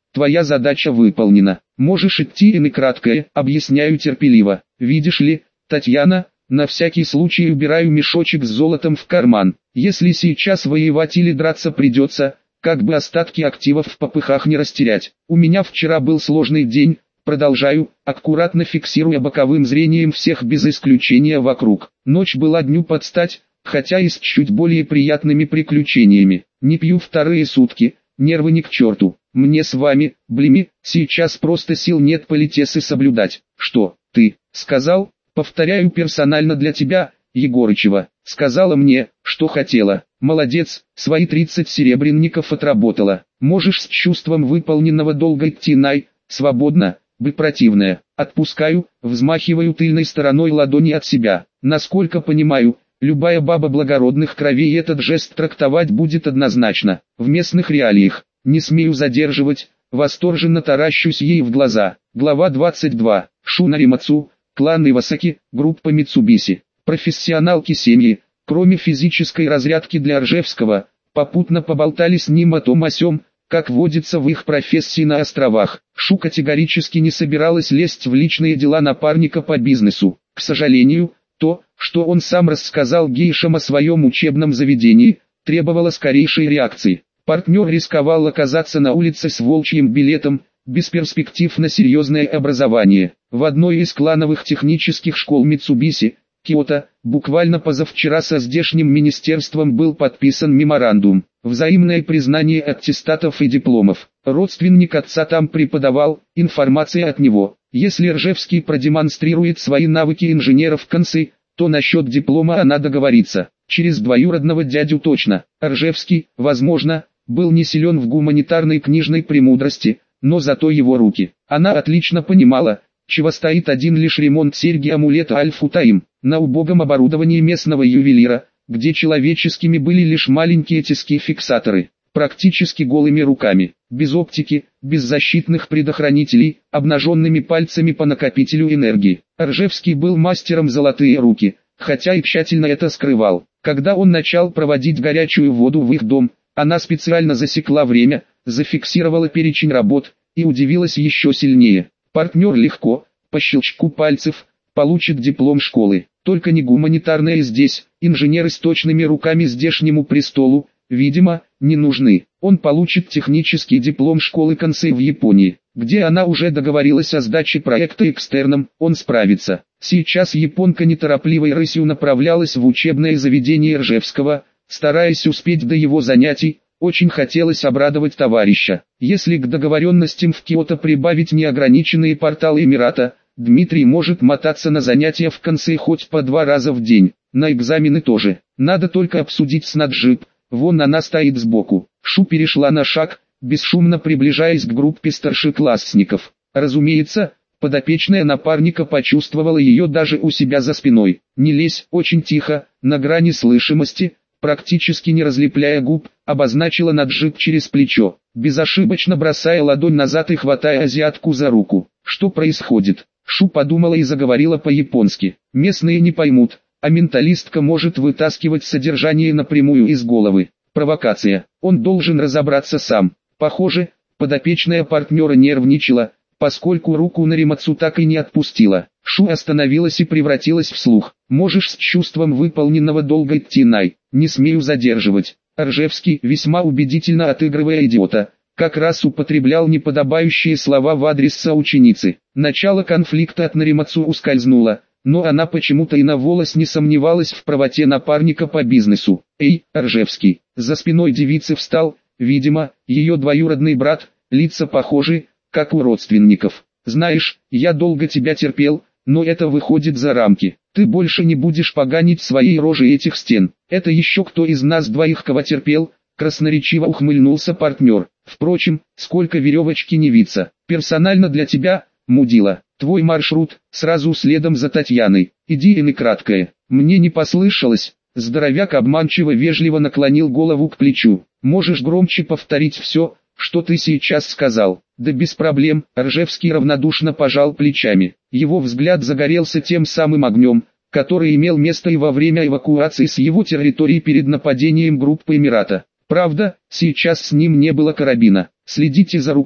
твоя задача выполнена. Можешь идти, и краткое, объясняю терпеливо. Видишь ли, Татьяна, на всякий случай убираю мешочек с золотом в карман. Если сейчас воевать или драться придется, как бы остатки активов в попыхах не растерять. У меня вчера был сложный день, продолжаю, аккуратно фиксируя боковым зрением всех без исключения вокруг. Ночь была дню под стать, хотя и с чуть более приятными приключениями. Не пью вторые сутки, нервы ни к черту. Мне с вами, блими, сейчас просто сил нет политесы соблюдать. Что, ты, сказал, повторяю персонально для тебя, Егорычева, сказала мне, что хотела. Молодец, свои тридцать серебряников отработала. Можешь с чувством выполненного долга идти, Най, свободно, бы противная. Отпускаю, взмахиваю тыльной стороной ладони от себя. Насколько понимаю, любая баба благородных кровей этот жест трактовать будет однозначно. В местных реалиях, не смею задерживать, восторженно таращусь ей в глаза. Глава двадцать два. Шунаримацу, клан Ивасаки, группа Митсубиси. Профессионалки семьи, кроме физической разрядки для Ржевского, попутно поболтали с ним о том о сём, как водится в их профессии на островах. Шу категорически не собиралась лезть в личные дела напарника по бизнесу. К сожалению, то, что он сам рассказал гейшам о своем учебном заведении, требовало скорейшей реакции. Партнер рисковал оказаться на улице с волчьим билетом, без перспектив на серьезное образование. В одной из клановых технических школ Митсубиси, Киото, буквально позавчера со здешним министерством был подписан меморандум. Взаимное признание аттестатов и дипломов. Родственник отца там преподавал, информация от него. Если Ржевский продемонстрирует свои навыки инженера в конце, то насчет диплома она договорится. Через двоюродного дядю точно. Ржевский, возможно, был не силен в гуманитарной книжной премудрости, но зато его руки. Она отлично понимала, чего стоит один лишь ремонт серьги-амулета Аль-Футаим, на убогом оборудовании местного ювелира, где человеческими были лишь маленькие тиски-фиксаторы, практически голыми руками, без оптики, без защитных предохранителей, обнаженными пальцами по накопителю энергии. Ржевский был мастером золотые руки, хотя и тщательно это скрывал. Когда он начал проводить горячую воду в их дом, она специально засекла время, зафиксировала перечень работ, и удивилась еще сильнее. Партнер легко, по щелчку пальцев, получит диплом школы. Только не гуманитарные здесь, инженеры с точными руками здешнему престолу, видимо, не нужны. Он получит технический диплом школы Кансэй в Японии, где она уже договорилась о сдаче проекта экстерном, он справится. Сейчас японка неторопливой рысью направлялась в учебное заведение Ржевского, стараясь успеть до его занятий. Очень хотелось обрадовать товарища. Если к договоренностям в Киото прибавить неограниченные порталы Эмирата, Дмитрий может мотаться на занятия в Кансэй хоть по два раза в день, на экзамены тоже. Надо только обсудить с Наджиб, вон она стоит сбоку. Шу перешла на шаг, бесшумно приближаясь к группе старшеклассников. Разумеется, подопечная напарника почувствовала ее даже у себя за спиной. «Не лезь», очень тихо, на грани слышимости, практически не разлепляя губ, обозначила Наджиб через плечо, безошибочно бросая ладонь назад и хватая азиатку за руку. Что происходит? Шу подумала и заговорила по-японски. Местные не поймут, а менталистка может вытаскивать содержание напрямую из головы. Провокация. Он должен разобраться сам. Похоже, подопечная партнера нервничала, поскольку руку Наримацу так и не отпустила. Шу остановилась и превратилась в слух. «Можешь с чувством выполненного долга идти, Най, не смею задерживать». Ржевский, весьма убедительно отыгрывая идиота, как раз употреблял неподобающие слова в адрес соученицы. Начало конфликта от Наримацу ускользнуло, но она почему-то и на волос не сомневалась в правоте напарника по бизнесу. «Эй, Ржевский!» За спиной девицы встал, видимо, ее двоюродный брат, лица похожи, как у родственников. «Знаешь, я долго тебя терпел, но это выходит за рамки. Ты больше не будешь поганить своей рожей этих стен. Это еще кто из нас двоих кого терпел?» Красноречиво ухмыльнулся партнер. «Впрочем, сколько веревочки не виться. Персонально для тебя, мудила, твой маршрут, сразу следом за Татьяной. Иди и не краткое». Мне не послышалось. Здоровяк обманчиво вежливо наклонил голову к плечу. «Можешь громче повторить все, что ты сейчас сказал?» «Да без проблем», Ржевский равнодушно пожал плечами. Его взгляд загорелся тем самым огнем, который имел место и во время эвакуации с его территории перед нападением группы Эмирата. Правда, сейчас с ним не было карабина. «Следите за руками».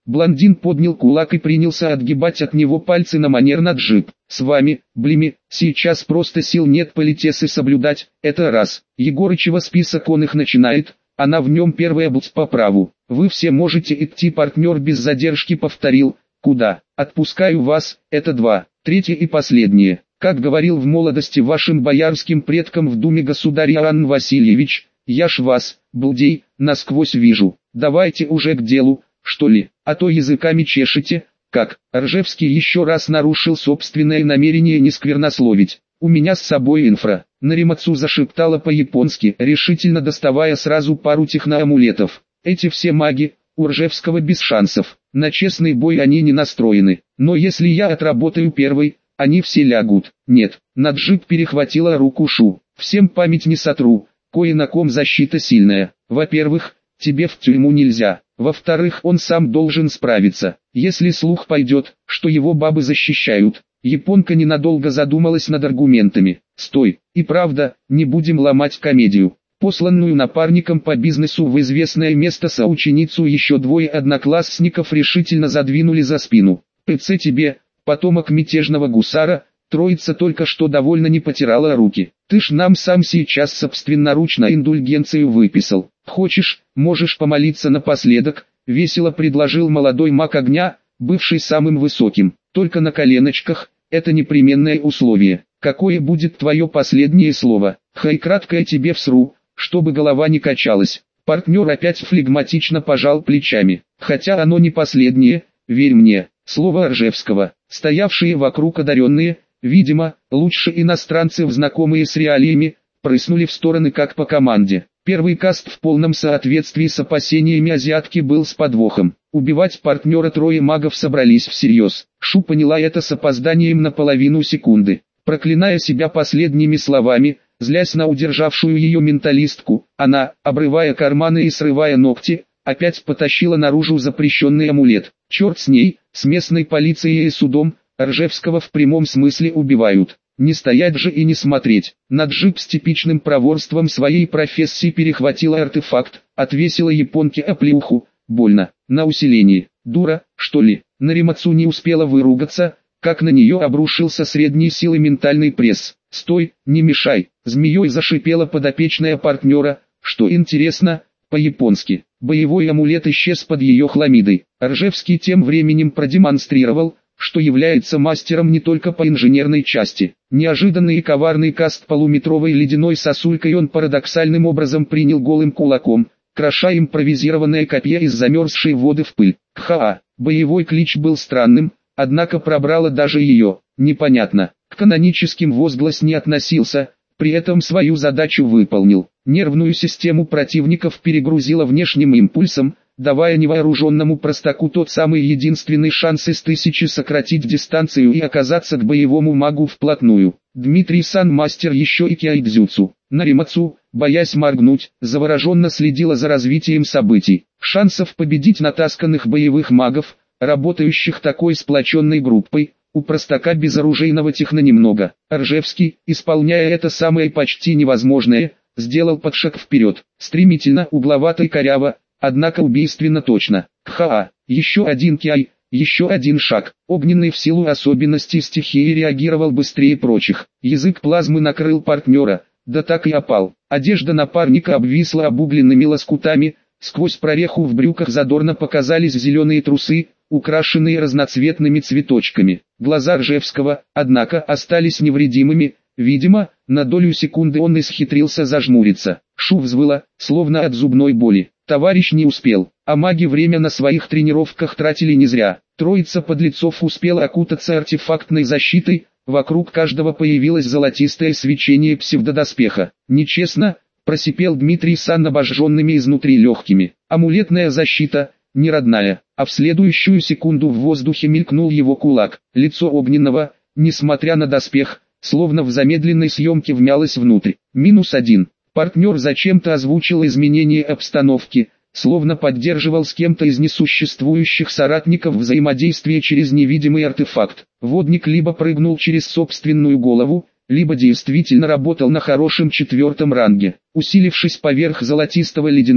Блондин поднял кулак и принялся отгибать от него пальцы на манер наджип. С вами, Блими, сейчас просто сил нет политесы соблюдать, это раз. Егорычева список он их начинает, она в нем первая блядь по праву. Вы все можете идти, партнер без задержки повторил. Куда? Отпускаю вас, это два. Третье и последнее. Как говорил в молодости вашим боярским предкам в Думе государь Иоанн Васильевич, я ж вас, балдей, насквозь вижу. Давайте уже к делу, что ли, а то языками чешете. Как? Ржевский еще раз нарушил собственное намерение не сквернословить. У меня с собой инфра. Наримацу зашептала по-японски, решительно доставая сразу пару техноамулетов. Эти все маги, у Ржевского без шансов. На честный бой они не настроены. Но если я отработаю первый, они все лягут. Нет, Наджип перехватила руку Шу. Всем память не сотру, кое на ком защита сильная. Во-первых, тебе в тюрьму нельзя. Во-вторых, он сам должен справиться. Если слух пойдет, что его бабы защищают. Японка ненадолго задумалась над аргументами. Стой, и правда, не будем ломать комедию. Посланную напарником по бизнесу в известное место соученицу еще двое одноклассников решительно задвинули за спину. ПЦ тебе, потомок мятежного гусара, троица только что довольно не потирала руки. Ты ж нам сам сейчас собственноручно индульгенцию выписал. Хочешь, можешь помолиться напоследок, весело предложил молодой маг огня, бывший самым высоким. Только на коленочках, это непременное условие. Какое будет твое последнее слово? Хай краткое тебе всру, чтобы голова не качалась. Партнер опять флегматично пожал плечами. Хотя оно не последнее, верь мне. Слово Ржевского. Стоявшие вокруг одаренные, видимо, лучше иностранцев, знакомые с реалиями, прыснули в стороны как по команде. Первый каст в полном соответствии с опасениями азиатки был с подвохом. Убивать партнера трое магов собрались всерьез. Шу поняла это с опозданием на половину секунды. Проклиная себя последними словами, злясь на удержавшую ее менталистку, она, обрывая карманы и срывая ногти, опять потащила наружу запрещенный амулет. Черт с ней, с местной полицией и судом, Ржевского в прямом смысле убивают. Не стоять же и не смотреть. Наджип с типичным проворством своей профессии перехватила артефакт, отвесила японке оплеуху. Больно. На усиление. Дура, что ли? Наримацу не успела выругаться, как на нее обрушился средней силы ментальный пресс. «Стой, не мешай!» Змеей зашипела подопечная партнера, что интересно, по-японски. Боевой амулет исчез под ее хламидой. Ржевский тем временем продемонстрировал, что является мастером не только по инженерной части. Неожиданный и коварный каст полуметровой ледяной сосулькой он парадоксальным образом принял голым кулаком, кроша импровизированное копье из замерзшей воды в пыль. Ха-а, боевой клич был странным, однако пробрало даже ее. Непонятно, к каноническим возглас не относился, при этом свою задачу выполнил. Нервную систему противников перегрузила внешним импульсом, давая невооруженному простаку тот самый единственный шанс из тысячи сократить дистанцию и оказаться к боевому магу вплотную. Дмитрий Сан мастер еще и киайдзюцу. Наримацу, боясь моргнуть, завороженно следила за развитием событий. Шансов победить натасканных боевых магов, работающих такой сплоченной группой, у простака безоружейного техно немного. Ржевский, исполняя это самое почти невозможное, сделал подшаг вперед, стремительно, угловато и коряво, однако убийственно точно. Ха-а, еще один киай, еще один шаг. Огненный в силу особенностей стихии реагировал быстрее прочих. Язык плазмы накрыл партнера, да так и опал. Одежда напарника обвисла обугленными лоскутами, сквозь прореху в брюках задорно показались зеленые трусы, украшенные разноцветными цветочками. Глаза Ржевского, однако, остались невредимыми. Видимо, на долю секунды он исхитрился зажмуриться. Шу взвыла, словно от зубной боли. Товарищ не успел, а маги время на своих тренировках тратили не зря. Троица подлецов успела окутаться артефактной защитой, вокруг каждого появилось золотистое свечение псевдодоспеха. «Нечестно», — просипел Дмитрий Сан обожженными изнутри легкими. «Амулетная защита, не родная», а в следующую секунду в воздухе мелькнул его кулак. Лицо огненного, несмотря на доспех, словно в замедленной съемке вмялось внутрь. Минус один. Партнер зачем-то озвучил изменение обстановки, словно поддерживал с кем-то из несуществующих соратников взаимодействие через невидимый артефакт. Водник либо прыгнул через собственную голову, либо действительно работал на хорошем четвертом ранге. Усилившись поверх золотистого ледяным,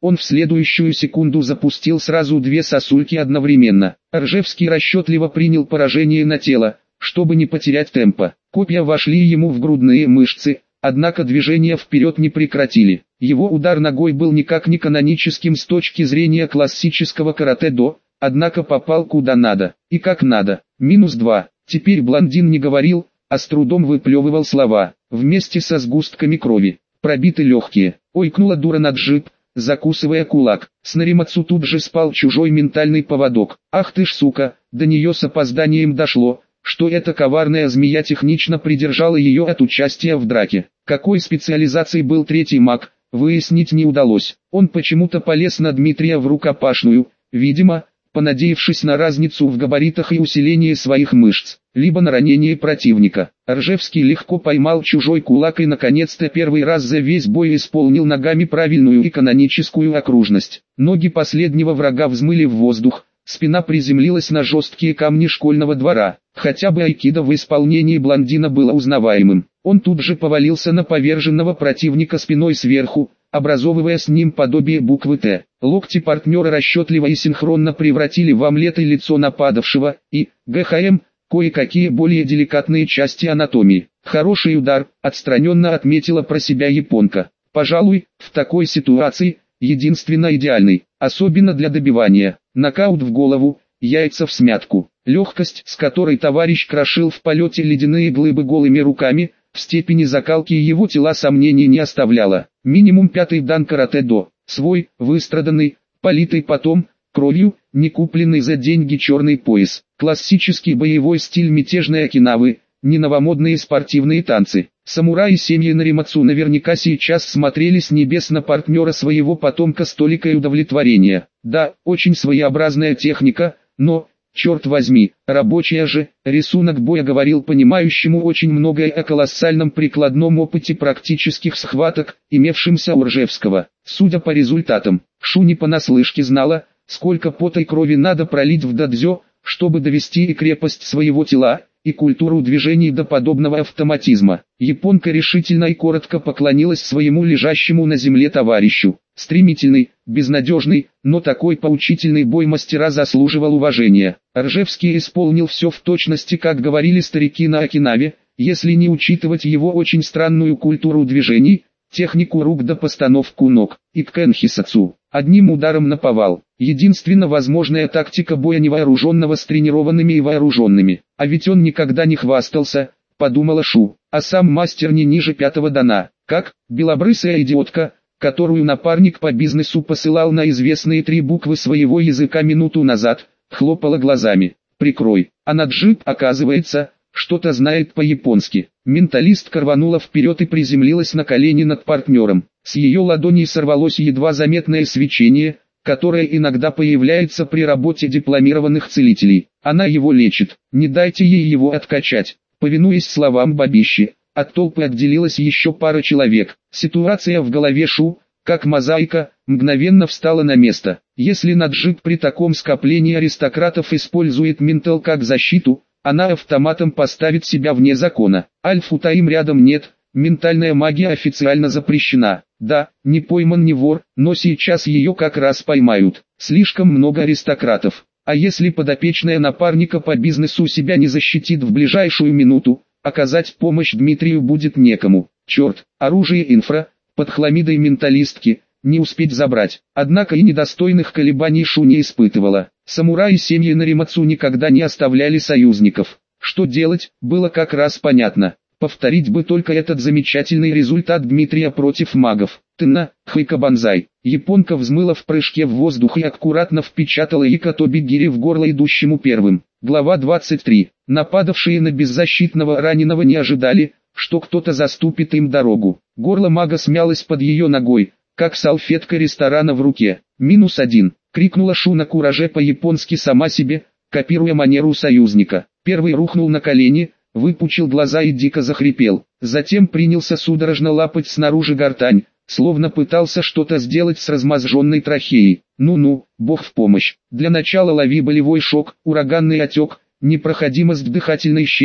Он в следующую секунду запустил сразу две сосульки одновременно. Ржевский расчетливо принял поражение на тело, чтобы не потерять темпа. Копья вошли ему в грудные мышцы, однако движения вперед не прекратили. Его удар ногой был никак не каноническим с точки зрения классического каратэ-до, однако попал куда надо, и как надо. Минус два. Теперь блондин не говорил, а с трудом выплевывал слова, вместе со сгустками крови. Пробиты легкие. Ойкнула дура Наджиб, закусывая кулак. С Наримацу тут же спал чужой ментальный поводок. Ах ты ж сука, до нее с опозданием дошло, что эта коварная змея технично придержала ее от участия в драке. Какой специализации был третий маг, выяснить не удалось. Он почему-то полез на Дмитрия в рукопашную, видимо, понадеявшись на разницу в габаритах и усиление своих мышц, либо на ранение противника. Ржевский легко поймал чужой кулак и наконец-то первый раз за весь бой исполнил ногами правильную и каноническую окружность. Ноги последнего врага взмыли в воздух, спина приземлилась на жесткие камни школьного двора. Хотя бы айкидо в исполнении блондина было узнаваемым. Он тут же повалился на поверженного противника спиной сверху, образовывая с ним подобие буквы «Т». Локти партнера расчетливо и синхронно превратили в омлеты лицо нападавшего, и, ГХМ, кое-какие более деликатные части анатомии. Хороший удар, отстраненно отметила про себя японка. Пожалуй, в такой ситуации, единственно идеальный, особенно для добивания. Нокаут в голову, яйца в смятку. Легкость, с которой товарищ крошил в полете ледяные глыбы голыми руками, в степени закалки его тела сомнений не оставляла. Минимум пятый дан каратэ-до, свой, выстраданный, политый потом, кровью, не купленный за деньги черный пояс. Классический боевой стиль мятежной Окинавы, не новомодные спортивные танцы. Самураи семьи Наримацу наверняка сейчас смотрели с небес на партнера своего потомка с толикой удовлетворения. Да, очень своеобразная техника, но, черт возьми, рабочая же. Рисунок боя говорил понимающему очень многое о колоссальном прикладном опыте практических схваток, имевшемся у Ржевского. Судя по результатам, Шу не понаслышке знала, сколько пота и крови надо пролить в дадзё, чтобы довести и крепость своего тела, и культуру движений до подобного автоматизма. Японка решительно и коротко поклонилась своему лежащему на земле товарищу. Стремительный, безнадежный, но такой поучительный бой мастера заслуживал уважения. Ржевский исполнил все в точности, как говорили старики на Окинаве, если не учитывать его очень странную культуру движений, технику рук да постановку ног, и кэнхисацу, одним ударом наповал. Единственно возможная тактика боя невооруженного с тренированными и вооруженными. А ведь он никогда не хвастался, подумала Шу, а сам мастер не ниже пятого дана. Как, белобрысая идиотка, которую напарник по бизнесу посылал на известные три буквы своего языка минуту назад, хлопала глазами. Прикрой, а Наджиб, оказывается, что-то знает по-японски. Менталистка рванула вперед и приземлилась на колени над партнером. С ее ладоней сорвалось едва заметное свечение, которое иногда появляется при работе дипломированных целителей. Она его лечит, не дайте ей его откачать. Повинуясь словам бабищи, от толпы отделилась еще пара человек. Ситуация в голове Шу, как мозаика, мгновенно встала на место. Если Наджиб при таком скоплении аристократов использует ментал как защиту, она автоматом поставит себя вне закона. Аль-Футаим рядом нет, ментальная магия официально запрещена. Да, не пойман не вор, но сейчас ее как раз поймают. Слишком много аристократов. А если подопечная напарника по бизнесу себя не защитит в ближайшую минуту, оказать помощь Дмитрию будет некому. Черт, оружие инфра, под хламидой менталистки, не успеть забрать. Однако и недостойных колебаний Шу не испытывала. Самураи семьи Наримацу никогда не оставляли союзников. Что делать, было как раз понятно. Повторить бы только этот замечательный результат Дмитрия против магов. Тына, Хайка-банзай. Японка взмыла в прыжке в воздух и аккуратно впечатала Икатоби гири в горло идущему первым. Глава двадцать три. Нападавшие на беззащитного раненого не ожидали, что кто-то заступит им дорогу. Горло мага смялось под ее ногой, как салфетка ресторана в руке. Минус один. Крикнула Шу на кураже по-японски сама себе, копируя манеру союзника. Первый рухнул на колени, выпучил глаза и дико захрипел. Затем принялся судорожно лапать снаружи гортань, словно пытался что-то сделать с размозженной трахеей. Ну-ну, бог в помощь. Для начала лови болевой шок, ураганный отек, непроходимость дыхательной щели,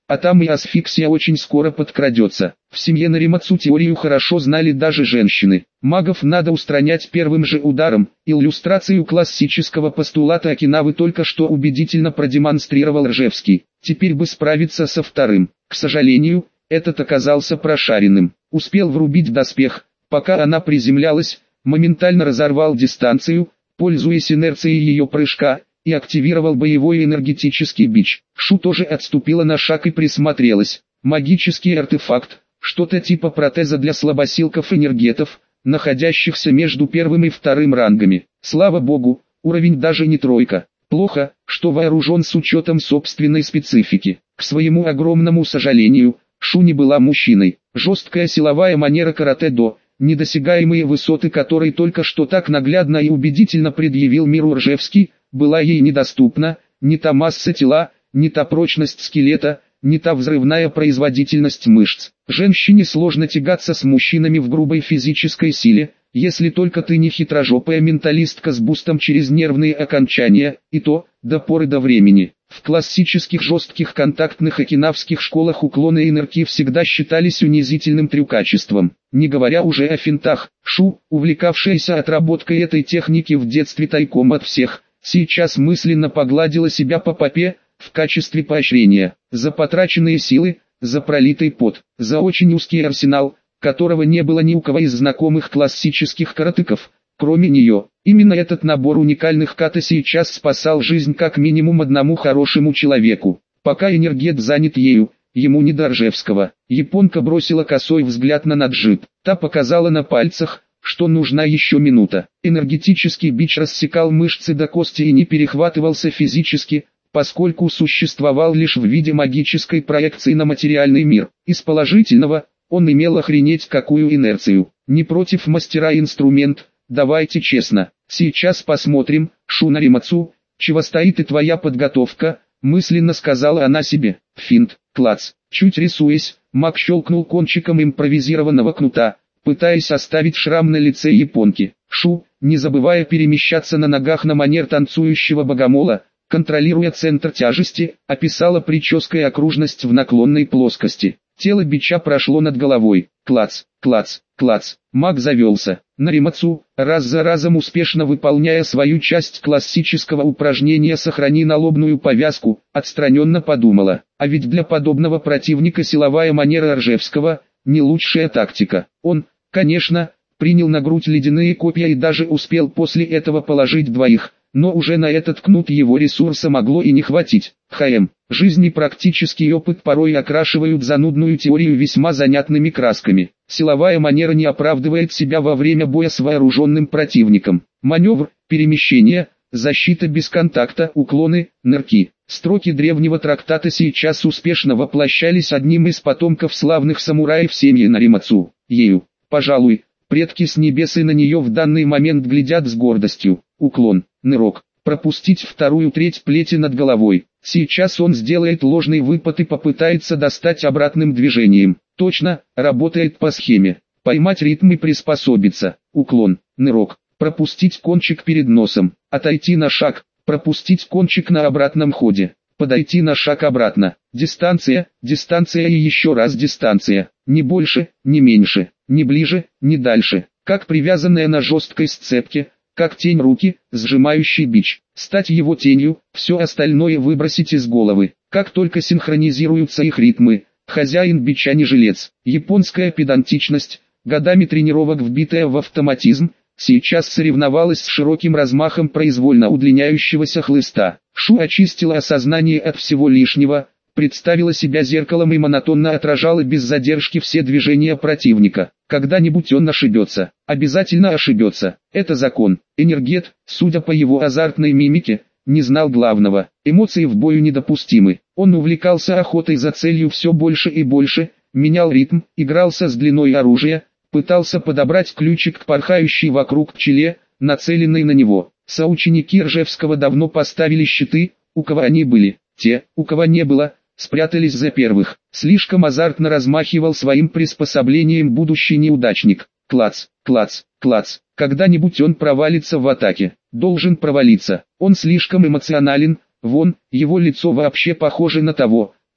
а там и асфиксия очень скоро подкрадется. В семье Наримацу теорию хорошо знали даже женщины. Магов надо устранять первым же ударом. Иллюстрацию классического постулата Окинавы только что убедительно продемонстрировал Ржевский. Теперь бы справиться со вторым. К сожалению, этот оказался прошаренным. Успел врубить доспех, пока она приземлялась, моментально разорвал дистанцию, пользуясь инерцией ее прыжка, и активировал боевой энергетический бич. Шу тоже отступила на шаг и присмотрелась. Магический артефакт, что-то типа протеза для слабосилков-энергетов, находящихся между первым и вторым рангами. Слава богу, уровень даже не тройка. Плохо, что вооружен с учетом собственной специфики. К своему огромному сожалению, Шу не была мужчиной. Жесткая силовая манера каратэ-до, недосягаемые высоты которой только что так наглядно и убедительно предъявил миру Ржевский, была ей недоступна, ни та масса тела, ни та прочность скелета, ни та взрывная производительность мышц. Женщине сложно тягаться с мужчинами в грубой физической силе, если только ты не хитрожопая менталистка с бустом через нервные окончания, и то, до поры до времени. В классических жестких контактных окинавских школах уклоны и нырки всегда считались унизительным трюкачеством. Не говоря уже о финтах, Шу, увлекавшаяся отработкой этой техники в детстве тайком от всех, сейчас мысленно погладила себя по попе, в качестве поощрения, за потраченные силы, за пролитый пот, за очень узкий арсенал, которого не было ни у кого из знакомых классических каратыков, кроме нее. Именно этот набор уникальных ката сейчас спасал жизнь как минимум одному хорошему человеку. Пока энергет занят ею, ему не до Ржевского. Японка бросила косой взгляд на Наджиб. Та показала на пальцах, что нужна еще минута. Энергетический бич рассекал мышцы до кости и не перехватывался физически, поскольку существовал лишь в виде магической проекции на материальный мир. Из положительного, он имел охренеть какую инерцию. Не против мастера инструмент, давайте честно. Сейчас посмотрим, Шу Наримацу, чего стоит и твоя подготовка, мысленно сказала она себе. Финт, клац. Чуть рисуясь, маг щелкнул кончиком импровизированного кнута, пытаясь оставить шрам на лице японки. Шу, не забывая перемещаться на ногах на манер танцующего богомола, контролируя центр тяжести, описала прической окружность в наклонной плоскости. Тело бича прошло над головой. Клац, клац, клац. Маг завелся. Наримацу, раз за разом успешно выполняя свою часть классического упражнения «Сохрани налобную повязку», отстраненно подумала. А ведь для подобного противника силовая манера Ржевского – не лучшая тактика. Он, конечно, принял на грудь ледяные копья и даже успел после этого положить двоих, но уже на этот кнут его ресурса могло и не хватить. ХМ. Жизнь и практический опыт порой окрашивают занудную теорию весьма занятными красками. Силовая манера не оправдывает себя во время боя с вооруженным противником. Маневр, перемещение, защита без контакта, уклоны, нырки. Строки древнего трактата сейчас успешно воплощались одним из потомков славных самураев семьи Наримацу. Ею, пожалуй, предки с небес и на нее в данный момент глядят с гордостью. Уклон, нырок, пропустить вторую треть плети над головой. Сейчас он сделает ложный выпад и попытается достать обратным движением. Точно, работает по схеме. Поймать ритм и приспособиться. Уклон, нырок, пропустить кончик перед носом, отойти на шаг, пропустить кончик на обратном ходе, подойти на шаг обратно. Дистанция, дистанция и еще раз дистанция. Не больше, не меньше, не ближе, не дальше. Как привязанная на жесткой сцепке, как тень руки, сжимающий бич. Стать его тенью, все остальное выбросить из головы. Как только синхронизируются их ритмы, хозяин бича не жилец. Японская педантичность, годами тренировок вбитая в автоматизм, сейчас соревновалась с широким размахом произвольно удлиняющегося хлыста. Шу очистила осознание от всего лишнего, представила себя зеркалом и монотонно отражала без задержки все движения противника. Когда-нибудь он ошибется, обязательно ошибется. Это закон. Энергет, судя по его азартной мимике, не знал главного. Эмоции в бою недопустимы. Он увлекался охотой за целью все больше и больше, менял ритм, игрался с длиной оружия, пытался подобрать ключик к порхающей вокруг пчеле, нацеленной на него. Соученики Ржевского давно поставили щиты, у кого они были. Те, у кого не было, спрятались за первых. Слишком азартно размахивал своим приспособлением будущий неудачник. Клац, клац, клац. Когда-нибудь он провалится в атаке. Должен провалиться. Он слишком эмоционален. Вон, его лицо вообще похоже на того,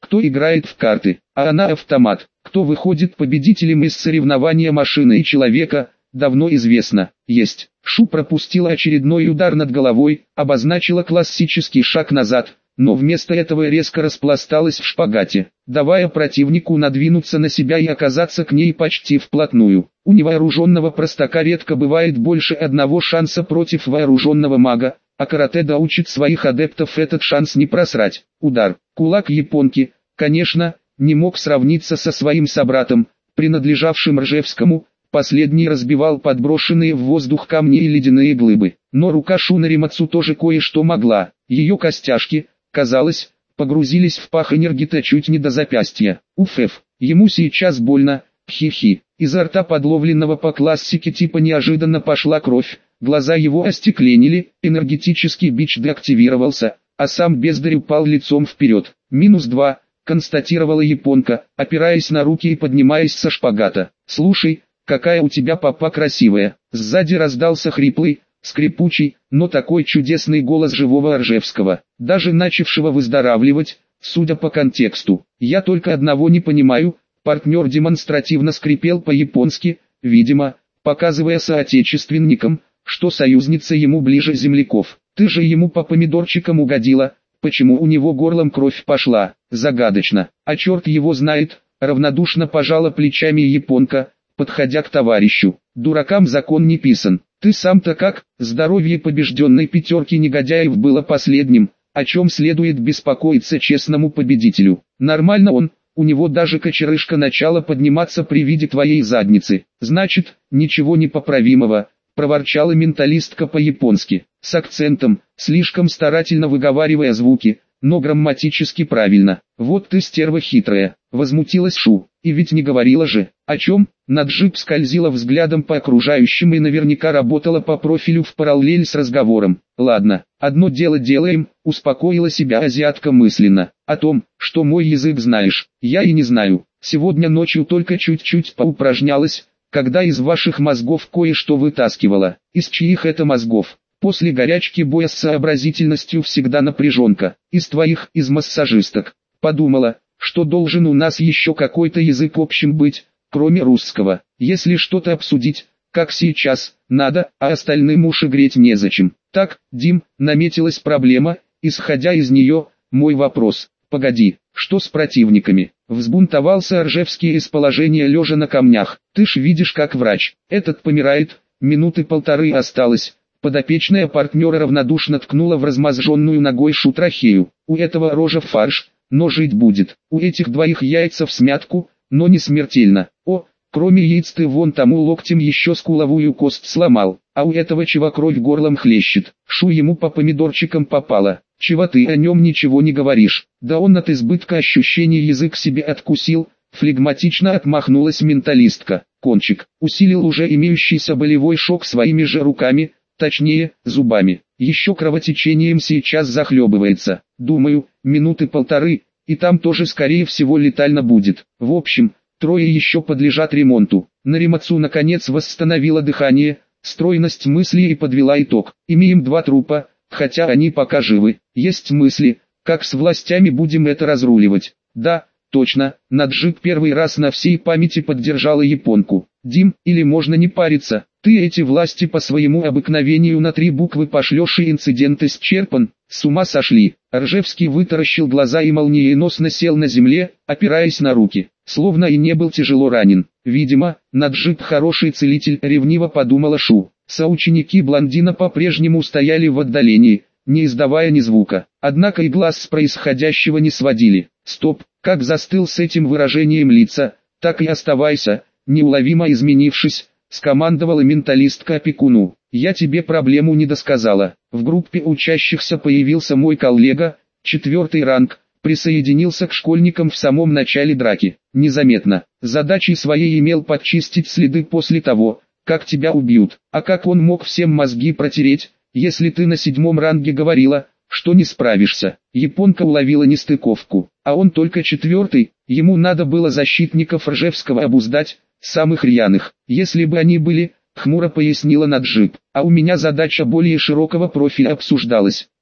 кто играет в карты, а она автомат. Кто выходит победителем из соревнования машины и человека, давно известно. Есть. Шу пропустила очередной удар над головой, обозначила классический шаг назад, но вместо этого резко распласталась в шпагате, давая противнику надвинуться на себя и оказаться к ней почти вплотную. У невооруженного простака редко бывает больше одного шанса против вооруженного мага, а карате учит своих адептов этот шанс не просрать. Удар. Кулак японки, конечно, не мог сравниться со своим собратом, принадлежавшим Ржевскому. Последний разбивал подброшенные в воздух камни и ледяные глыбы. Но рука Шу Наримацу тоже кое-что могла. Ее костяшки, казалось, погрузились в пах энергита чуть не до запястья. Уф-эф, ему сейчас больно, хи-хи. Изо рта подловленного по классике типа неожиданно пошла кровь, глаза его остекленели, энергетический бич деактивировался, а сам бездарь упал лицом вперед. Минус два, констатировала японка, опираясь на руки и поднимаясь со шпагата. Слушай, какая у тебя попа красивая. Сзади раздался хриплый, скрипучий, но такой чудесный голос живого Ржевского, даже начавшего выздоравливать, судя по контексту. Я только одного не понимаю, партнер демонстративно скрипел по-японски, видимо, показывая соотечественникам, что союзница ему ближе земляков. Ты же ему по помидорчикам угодила, почему у него горлом кровь пошла, загадочно. А черт его знает, равнодушно пожала плечами японка, подходя к товарищу. Дуракам закон не писан. Ты сам-то как? Здоровье побежденной пятерки негодяев было последним, о чем следует беспокоиться честному победителю. Нормально он, у него даже кочерышка начала подниматься при виде твоей задницы. Значит, ничего непоправимого, проворчала менталистка по-японски, с акцентом, слишком старательно выговаривая звуки, но грамматически правильно. Вот ты стерва хитрая, возмутилась Шу, и ведь не говорила же, о чем? Наджиб скользила взглядом по окружающим и наверняка работала по профилю в параллель с разговором. Ладно, одно дело делаем, успокоила себя азиатка мысленно. О том, что мой язык знаешь, я и не знаю. Сегодня ночью только чуть-чуть поупражнялась, когда из ваших мозгов кое-что вытаскивала. Из чьих это мозгов? После горячки боя с сообразительностью всегда напряженка. Из твоих, из массажисток. Подумала, что должен у нас еще какой-то язык общим быть, кроме русского. Если что-то обсудить, как сейчас, надо, а остальным уши греть незачем. Так, Дим, наметилась проблема, исходя из нее, мой вопрос. Погоди, что с противниками? Взбунтовался Ржевский из положения лежа на камнях. Ты ж видишь как врач. Этот помирает, минуты полторы осталось. Подопечная партнера равнодушно ткнула в размозженную ногой Шу трахею. У этого рожа фарш, но жить будет. У этих двоих яйца в смятку, но не смертельно. О, кроме яиц ты вон тому локтем еще скуловую кость сломал, а у этого чего кровь горлом хлещет. Шу ему по помидорчикам попала. Чего ты о нем ничего не говоришь? Да он от избытка ощущений язык себе откусил, флегматично отмахнулась менталистка. Кончик усилил уже имеющийся болевой шок своими же руками, точнее, зубами. Еще кровотечением сейчас захлебывается. Думаю, минуты полторы, и там тоже скорее всего летально будет. В общем, трое еще подлежат ремонту. Наримацу наконец восстановила дыхание, стройность мысли и подвела итог. Имеем два трупа, хотя они пока живы. Есть мысли, как с властями будем это разруливать. Да, точно, Наджиб первый раз на всей памяти поддержала японку. Дим, или можно не париться, ты эти власти по своему обыкновению на три буквы пошлешь и инцидент исчерпан. С ума сошли. Ржевский вытаращил глаза и молниеносно сел на земле, опираясь на руки, словно и не был тяжело ранен. Видимо, Наджиб хороший целитель, ревниво подумала Шу. Соученики блондина по-прежнему стояли в отдалении, не издавая ни звука, однако и глаз с происходящего не сводили. Стоп, как застыл с этим выражением лица, так и оставайся, неуловимо изменившись, скомандовала менталистка опекуну. Я тебе проблему не досказала. В группе учащихся появился мой коллега, четвертый ранг, присоединился к школьникам в самом начале драки. Незаметно. Задачей своей имел подчистить следы после того, как тебя убьют. А как он мог всем мозги протереть, если ты на седьмом ранге говорила, что не справишься? Японка уловила нестыковку, а он только четвертый, ему надо было защитников Ржевского обуздать, самых рьяных, если бы они были, хмуро пояснила Наджиб. А у меня задача более широкого профиля обсуждалась.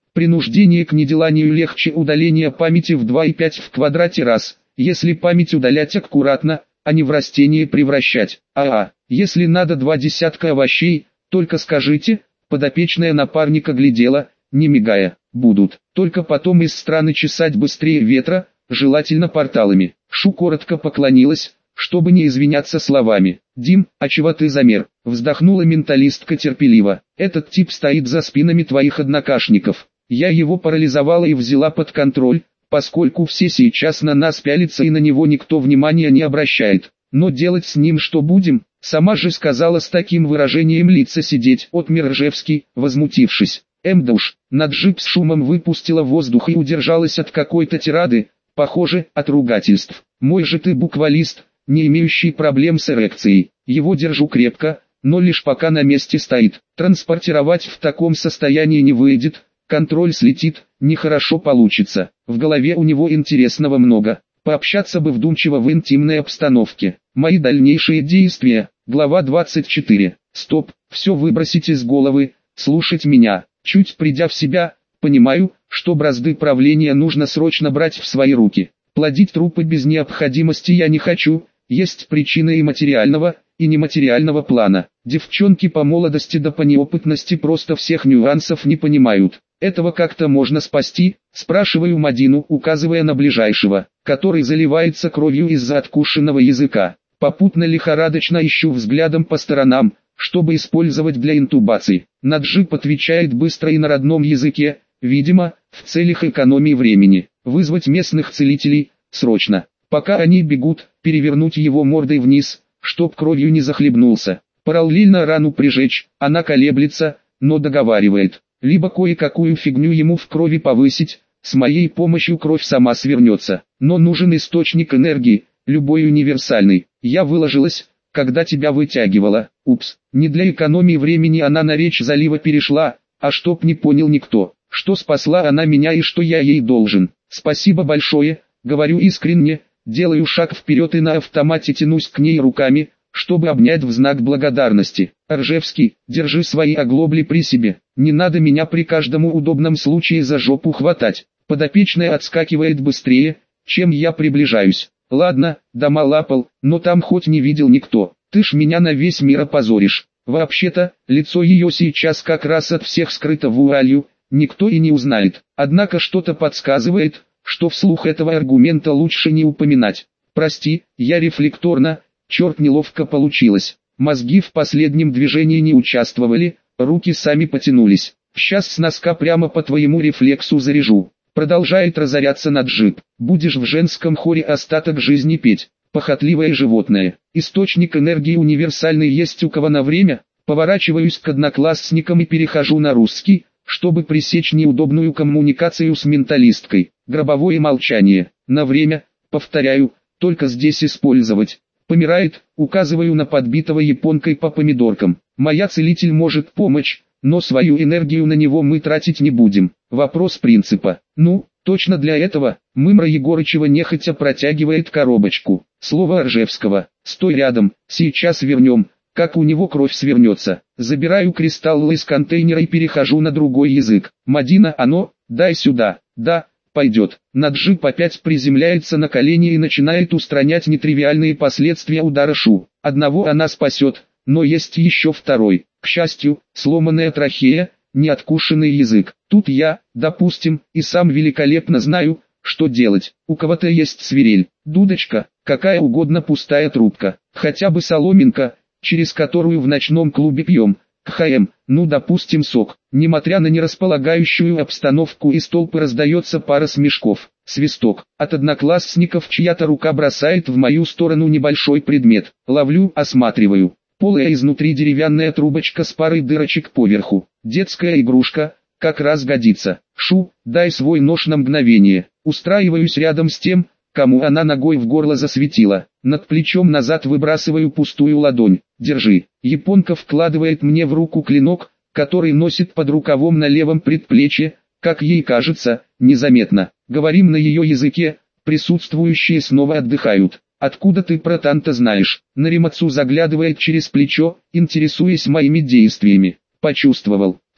Принуждение к неделанию легче удаления памяти в два и пять в квадрате раз, если память удалять аккуратно, а не в растение превращать. А-а, если надо два десятка овощей, только скажите, подопечная напарника глядела, не мигая, будут, только потом из страны чесать быстрее ветра, желательно порталами. Шу коротко поклонилась, чтобы не извиняться словами. «Дим, а чего ты замер?» — вздохнула менталистка терпеливо. «Этот тип стоит за спинами твоих однокашников. Я его парализовала и взяла под контроль, поскольку все сейчас на нас пялятся и на него никто внимания не обращает. Но делать с ним что будем? Сама же сказала с таким выражением лица сидеть», — отмер Ржевский, возмутившись. «Эм да уж». Наджиб с шумом выпустила воздух и удержалась от какой-то тирады, похоже, от ругательств. «Мой же ты буквалист, не имеющий проблем с эрекцией. Его держу крепко, но лишь пока на месте стоит. Транспортировать в таком состоянии не выйдет, контроль слетит, нехорошо получится. В голове у него интересного много. Пообщаться бы вдумчиво в интимной обстановке. Мои дальнейшие действия». Глава двадцать четыре. Стоп, все выбросить из головы, слушать меня. Чуть придя в себя, понимаю, что бразды правления нужно срочно брать в свои руки. Плодить трупы без необходимости я не хочу, есть причины и материального, и нематериального плана. Девчонки по молодости да по неопытности просто всех нюансов не понимают. Этого как-то можно спасти, спрашиваю Мадину, указывая на ближайшего, который заливается кровью из-за откушенного языка. Попутно лихорадочно ищу взглядом по сторонам, чтобы использовать для интубации. Наджиб отвечает быстро и на родном языке, видимо, в целях экономии времени. Вызвать местных целителей, срочно. Пока они бегут, перевернуть его мордой вниз, чтоб кровью не захлебнулся. Параллельно рану прижечь, она колеблется, но договаривает. Либо кое-какую фигню ему в крови повысить, с моей помощью кровь сама свернется. Но нужен источник энергии, любой универсальный. Я выложилась, когда тебя вытягивала. Упс, не для экономии времени она на речь залива перешла, а чтоб не понял никто, что спасла она меня и что я ей должен. Спасибо большое, говорю искренне, делаю шаг вперед и на автомате тянусь к ней руками, чтобы обнять в знак благодарности. Ржевский, держи свои оглобли при себе, не надо меня при каждом удобном случае за жопу хватать. Подопечная отскакивает быстрее, чем я приближаюсь. Ладно, дома лапал, но там хоть не видел никто. Ты ж меня на весь мир опозоришь. Вообще-то, лицо ее сейчас как раз от всех скрыто вуалью, никто и не узнает. Однако что-то подсказывает, что вслух этого аргумента лучше не упоминать. Прости, я рефлекторно, черт неловко получилось. Мозги в последнем движении не участвовали, руки сами потянулись. Сейчас с носка прямо по твоему рефлексу заряжу. Продолжает разоряться Наджиб. Будешь в женском хоре остаток жизни петь. Похотливое животное. Источник энергии универсальный есть у кого на время. Поворачиваюсь к одноклассникам и перехожу на русский, чтобы пресечь неудобную коммуникацию с менталисткой. Гробовое молчание. На время, повторяю, только здесь использовать. Помирает, указываю на подбитого японкой по помидоркам. Моя целитель может помочь, но свою энергию на него мы тратить не будем. Вопрос принципа. Ну, точно для этого, Мымра Егорычева нехотя протягивает коробочку. Слово Ржевского. Стой рядом, сейчас вернем, как у него кровь свернется. Забираю кристалл из контейнера и перехожу на другой язык. Мадина, оно, дай сюда. Да, пойдет. Наджиб опять приземляется на колени и начинает устранять нетривиальные последствия удара Шу. Одного она спасет, но есть еще второй. К счастью, сломанная трахея, не откушенный язык. Тут я, допустим, и сам великолепно знаю, что делать. У кого-то есть свирель, дудочка, какая угодно пустая трубка, хотя бы соломинка, через которую в ночном клубе пьем. КХМ, ну допустим сок. Несмотря на нерасполагающую обстановку из толпы раздается пара смешков. Свисток. От одноклассников чья-то рука бросает в мою сторону небольшой предмет. Ловлю, осматриваю. Полая изнутри деревянная трубочка с парой дырочек поверху. Детская игрушка, как раз годится. Шу, дай свой нож на мгновение. Устраиваюсь рядом с тем, кому она ногой в горло засветила. Над плечом назад выбрасываю пустую ладонь. Держи. Японка вкладывает мне в руку клинок, который носит под рукавом на левом предплечье, как ей кажется, незаметно. Говорим на ее языке, присутствующие снова отдыхают. Откуда ты про танто знаешь? Наримацу заглядывает через плечо, интересуясь моими действиями. Почувствовал.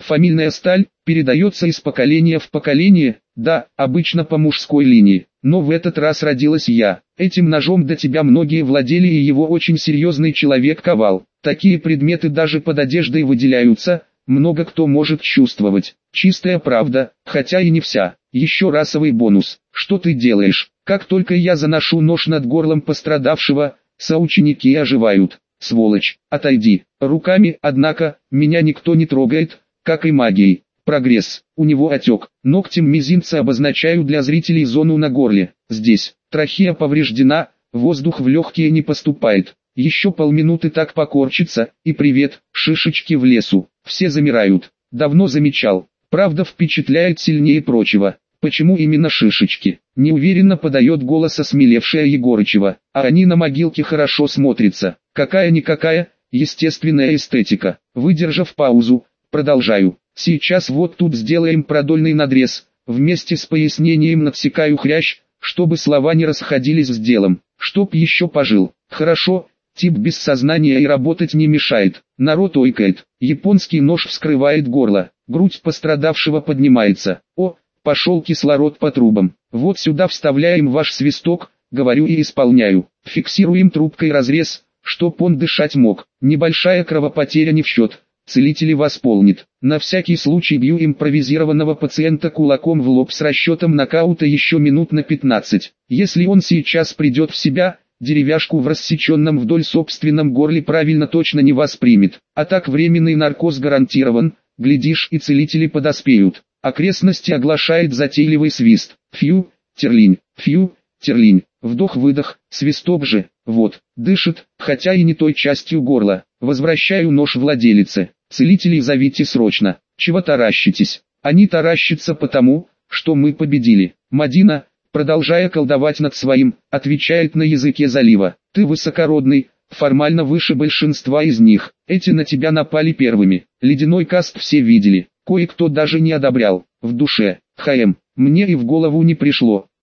Фамильная сталь передается из поколения в поколение, да, обычно по мужской линии. Но в этот раз родилась я. Этим ножом до тебя многие владели, и его очень серьезный человек ковал. Такие предметы даже под одеждой выделяются, много кто может чувствовать. Чистая правда, хотя и не вся. Еще расовый бонус. Что ты делаешь? Как только я заношу нож над горлом пострадавшего, соученики оживают. Сволочь, отойди. Руками, однако, меня никто не трогает, как и магией. Прогресс. У него отек. Ногтем мизинца обозначаю для зрителей зону на горле. Здесь. Трахея повреждена, воздух в легкие не поступает. Еще полминуты так покорчится, и привет, шишечки в лесу. Все замирают. Давно замечал. Правда впечатляет сильнее прочего. Почему именно шишечки? Неуверенно подает голос осмелевшая Егорычева. А они на могилке хорошо смотрятся. Какая-никакая, естественная эстетика. Выдержав паузу, продолжаю. Сейчас вот тут сделаем продольный надрез. Вместе с пояснением надсекаю хрящ, чтобы слова не расходились с делом. Чтоб еще пожил. Хорошо, тип без сознания и работать не мешает. Народ ойкает. Японский нож вскрывает горло. Грудь пострадавшего поднимается. О, пошел кислород по трубам. Вот сюда вставляем ваш свисток, говорю и исполняю. Фиксируем трубкой разрез, чтоб он дышать мог. Небольшая кровопотеря не в счет. Целители восполнит. На всякий случай бью импровизированного пациента кулаком в лоб с расчетом нокаута еще минут на пятнадцать. Если он сейчас придет в себя, деревяшку в рассеченном вдоль собственном горле правильно точно не воспримет. А так временный наркоз гарантирован, глядишь и целители подоспеют. Окрестности оглашает затейливый свист. Фью, терлинь, фью, терлинь. Вдох-выдох, свисток же, вот, дышит, хотя и не той частью горла. Возвращаю нож владелице. Целителей зовите срочно. Чего таращитесь? Они таращатся потому, что мы победили. Мадина, продолжая колдовать над своим, отвечает на языке залива. Ты высокородный, формально выше большинства из них. Эти на тебя напали первыми. Ледяной каст все видели. Кое-кто даже не одобрял. В душе. ХМ. Мне и в голову не пришло.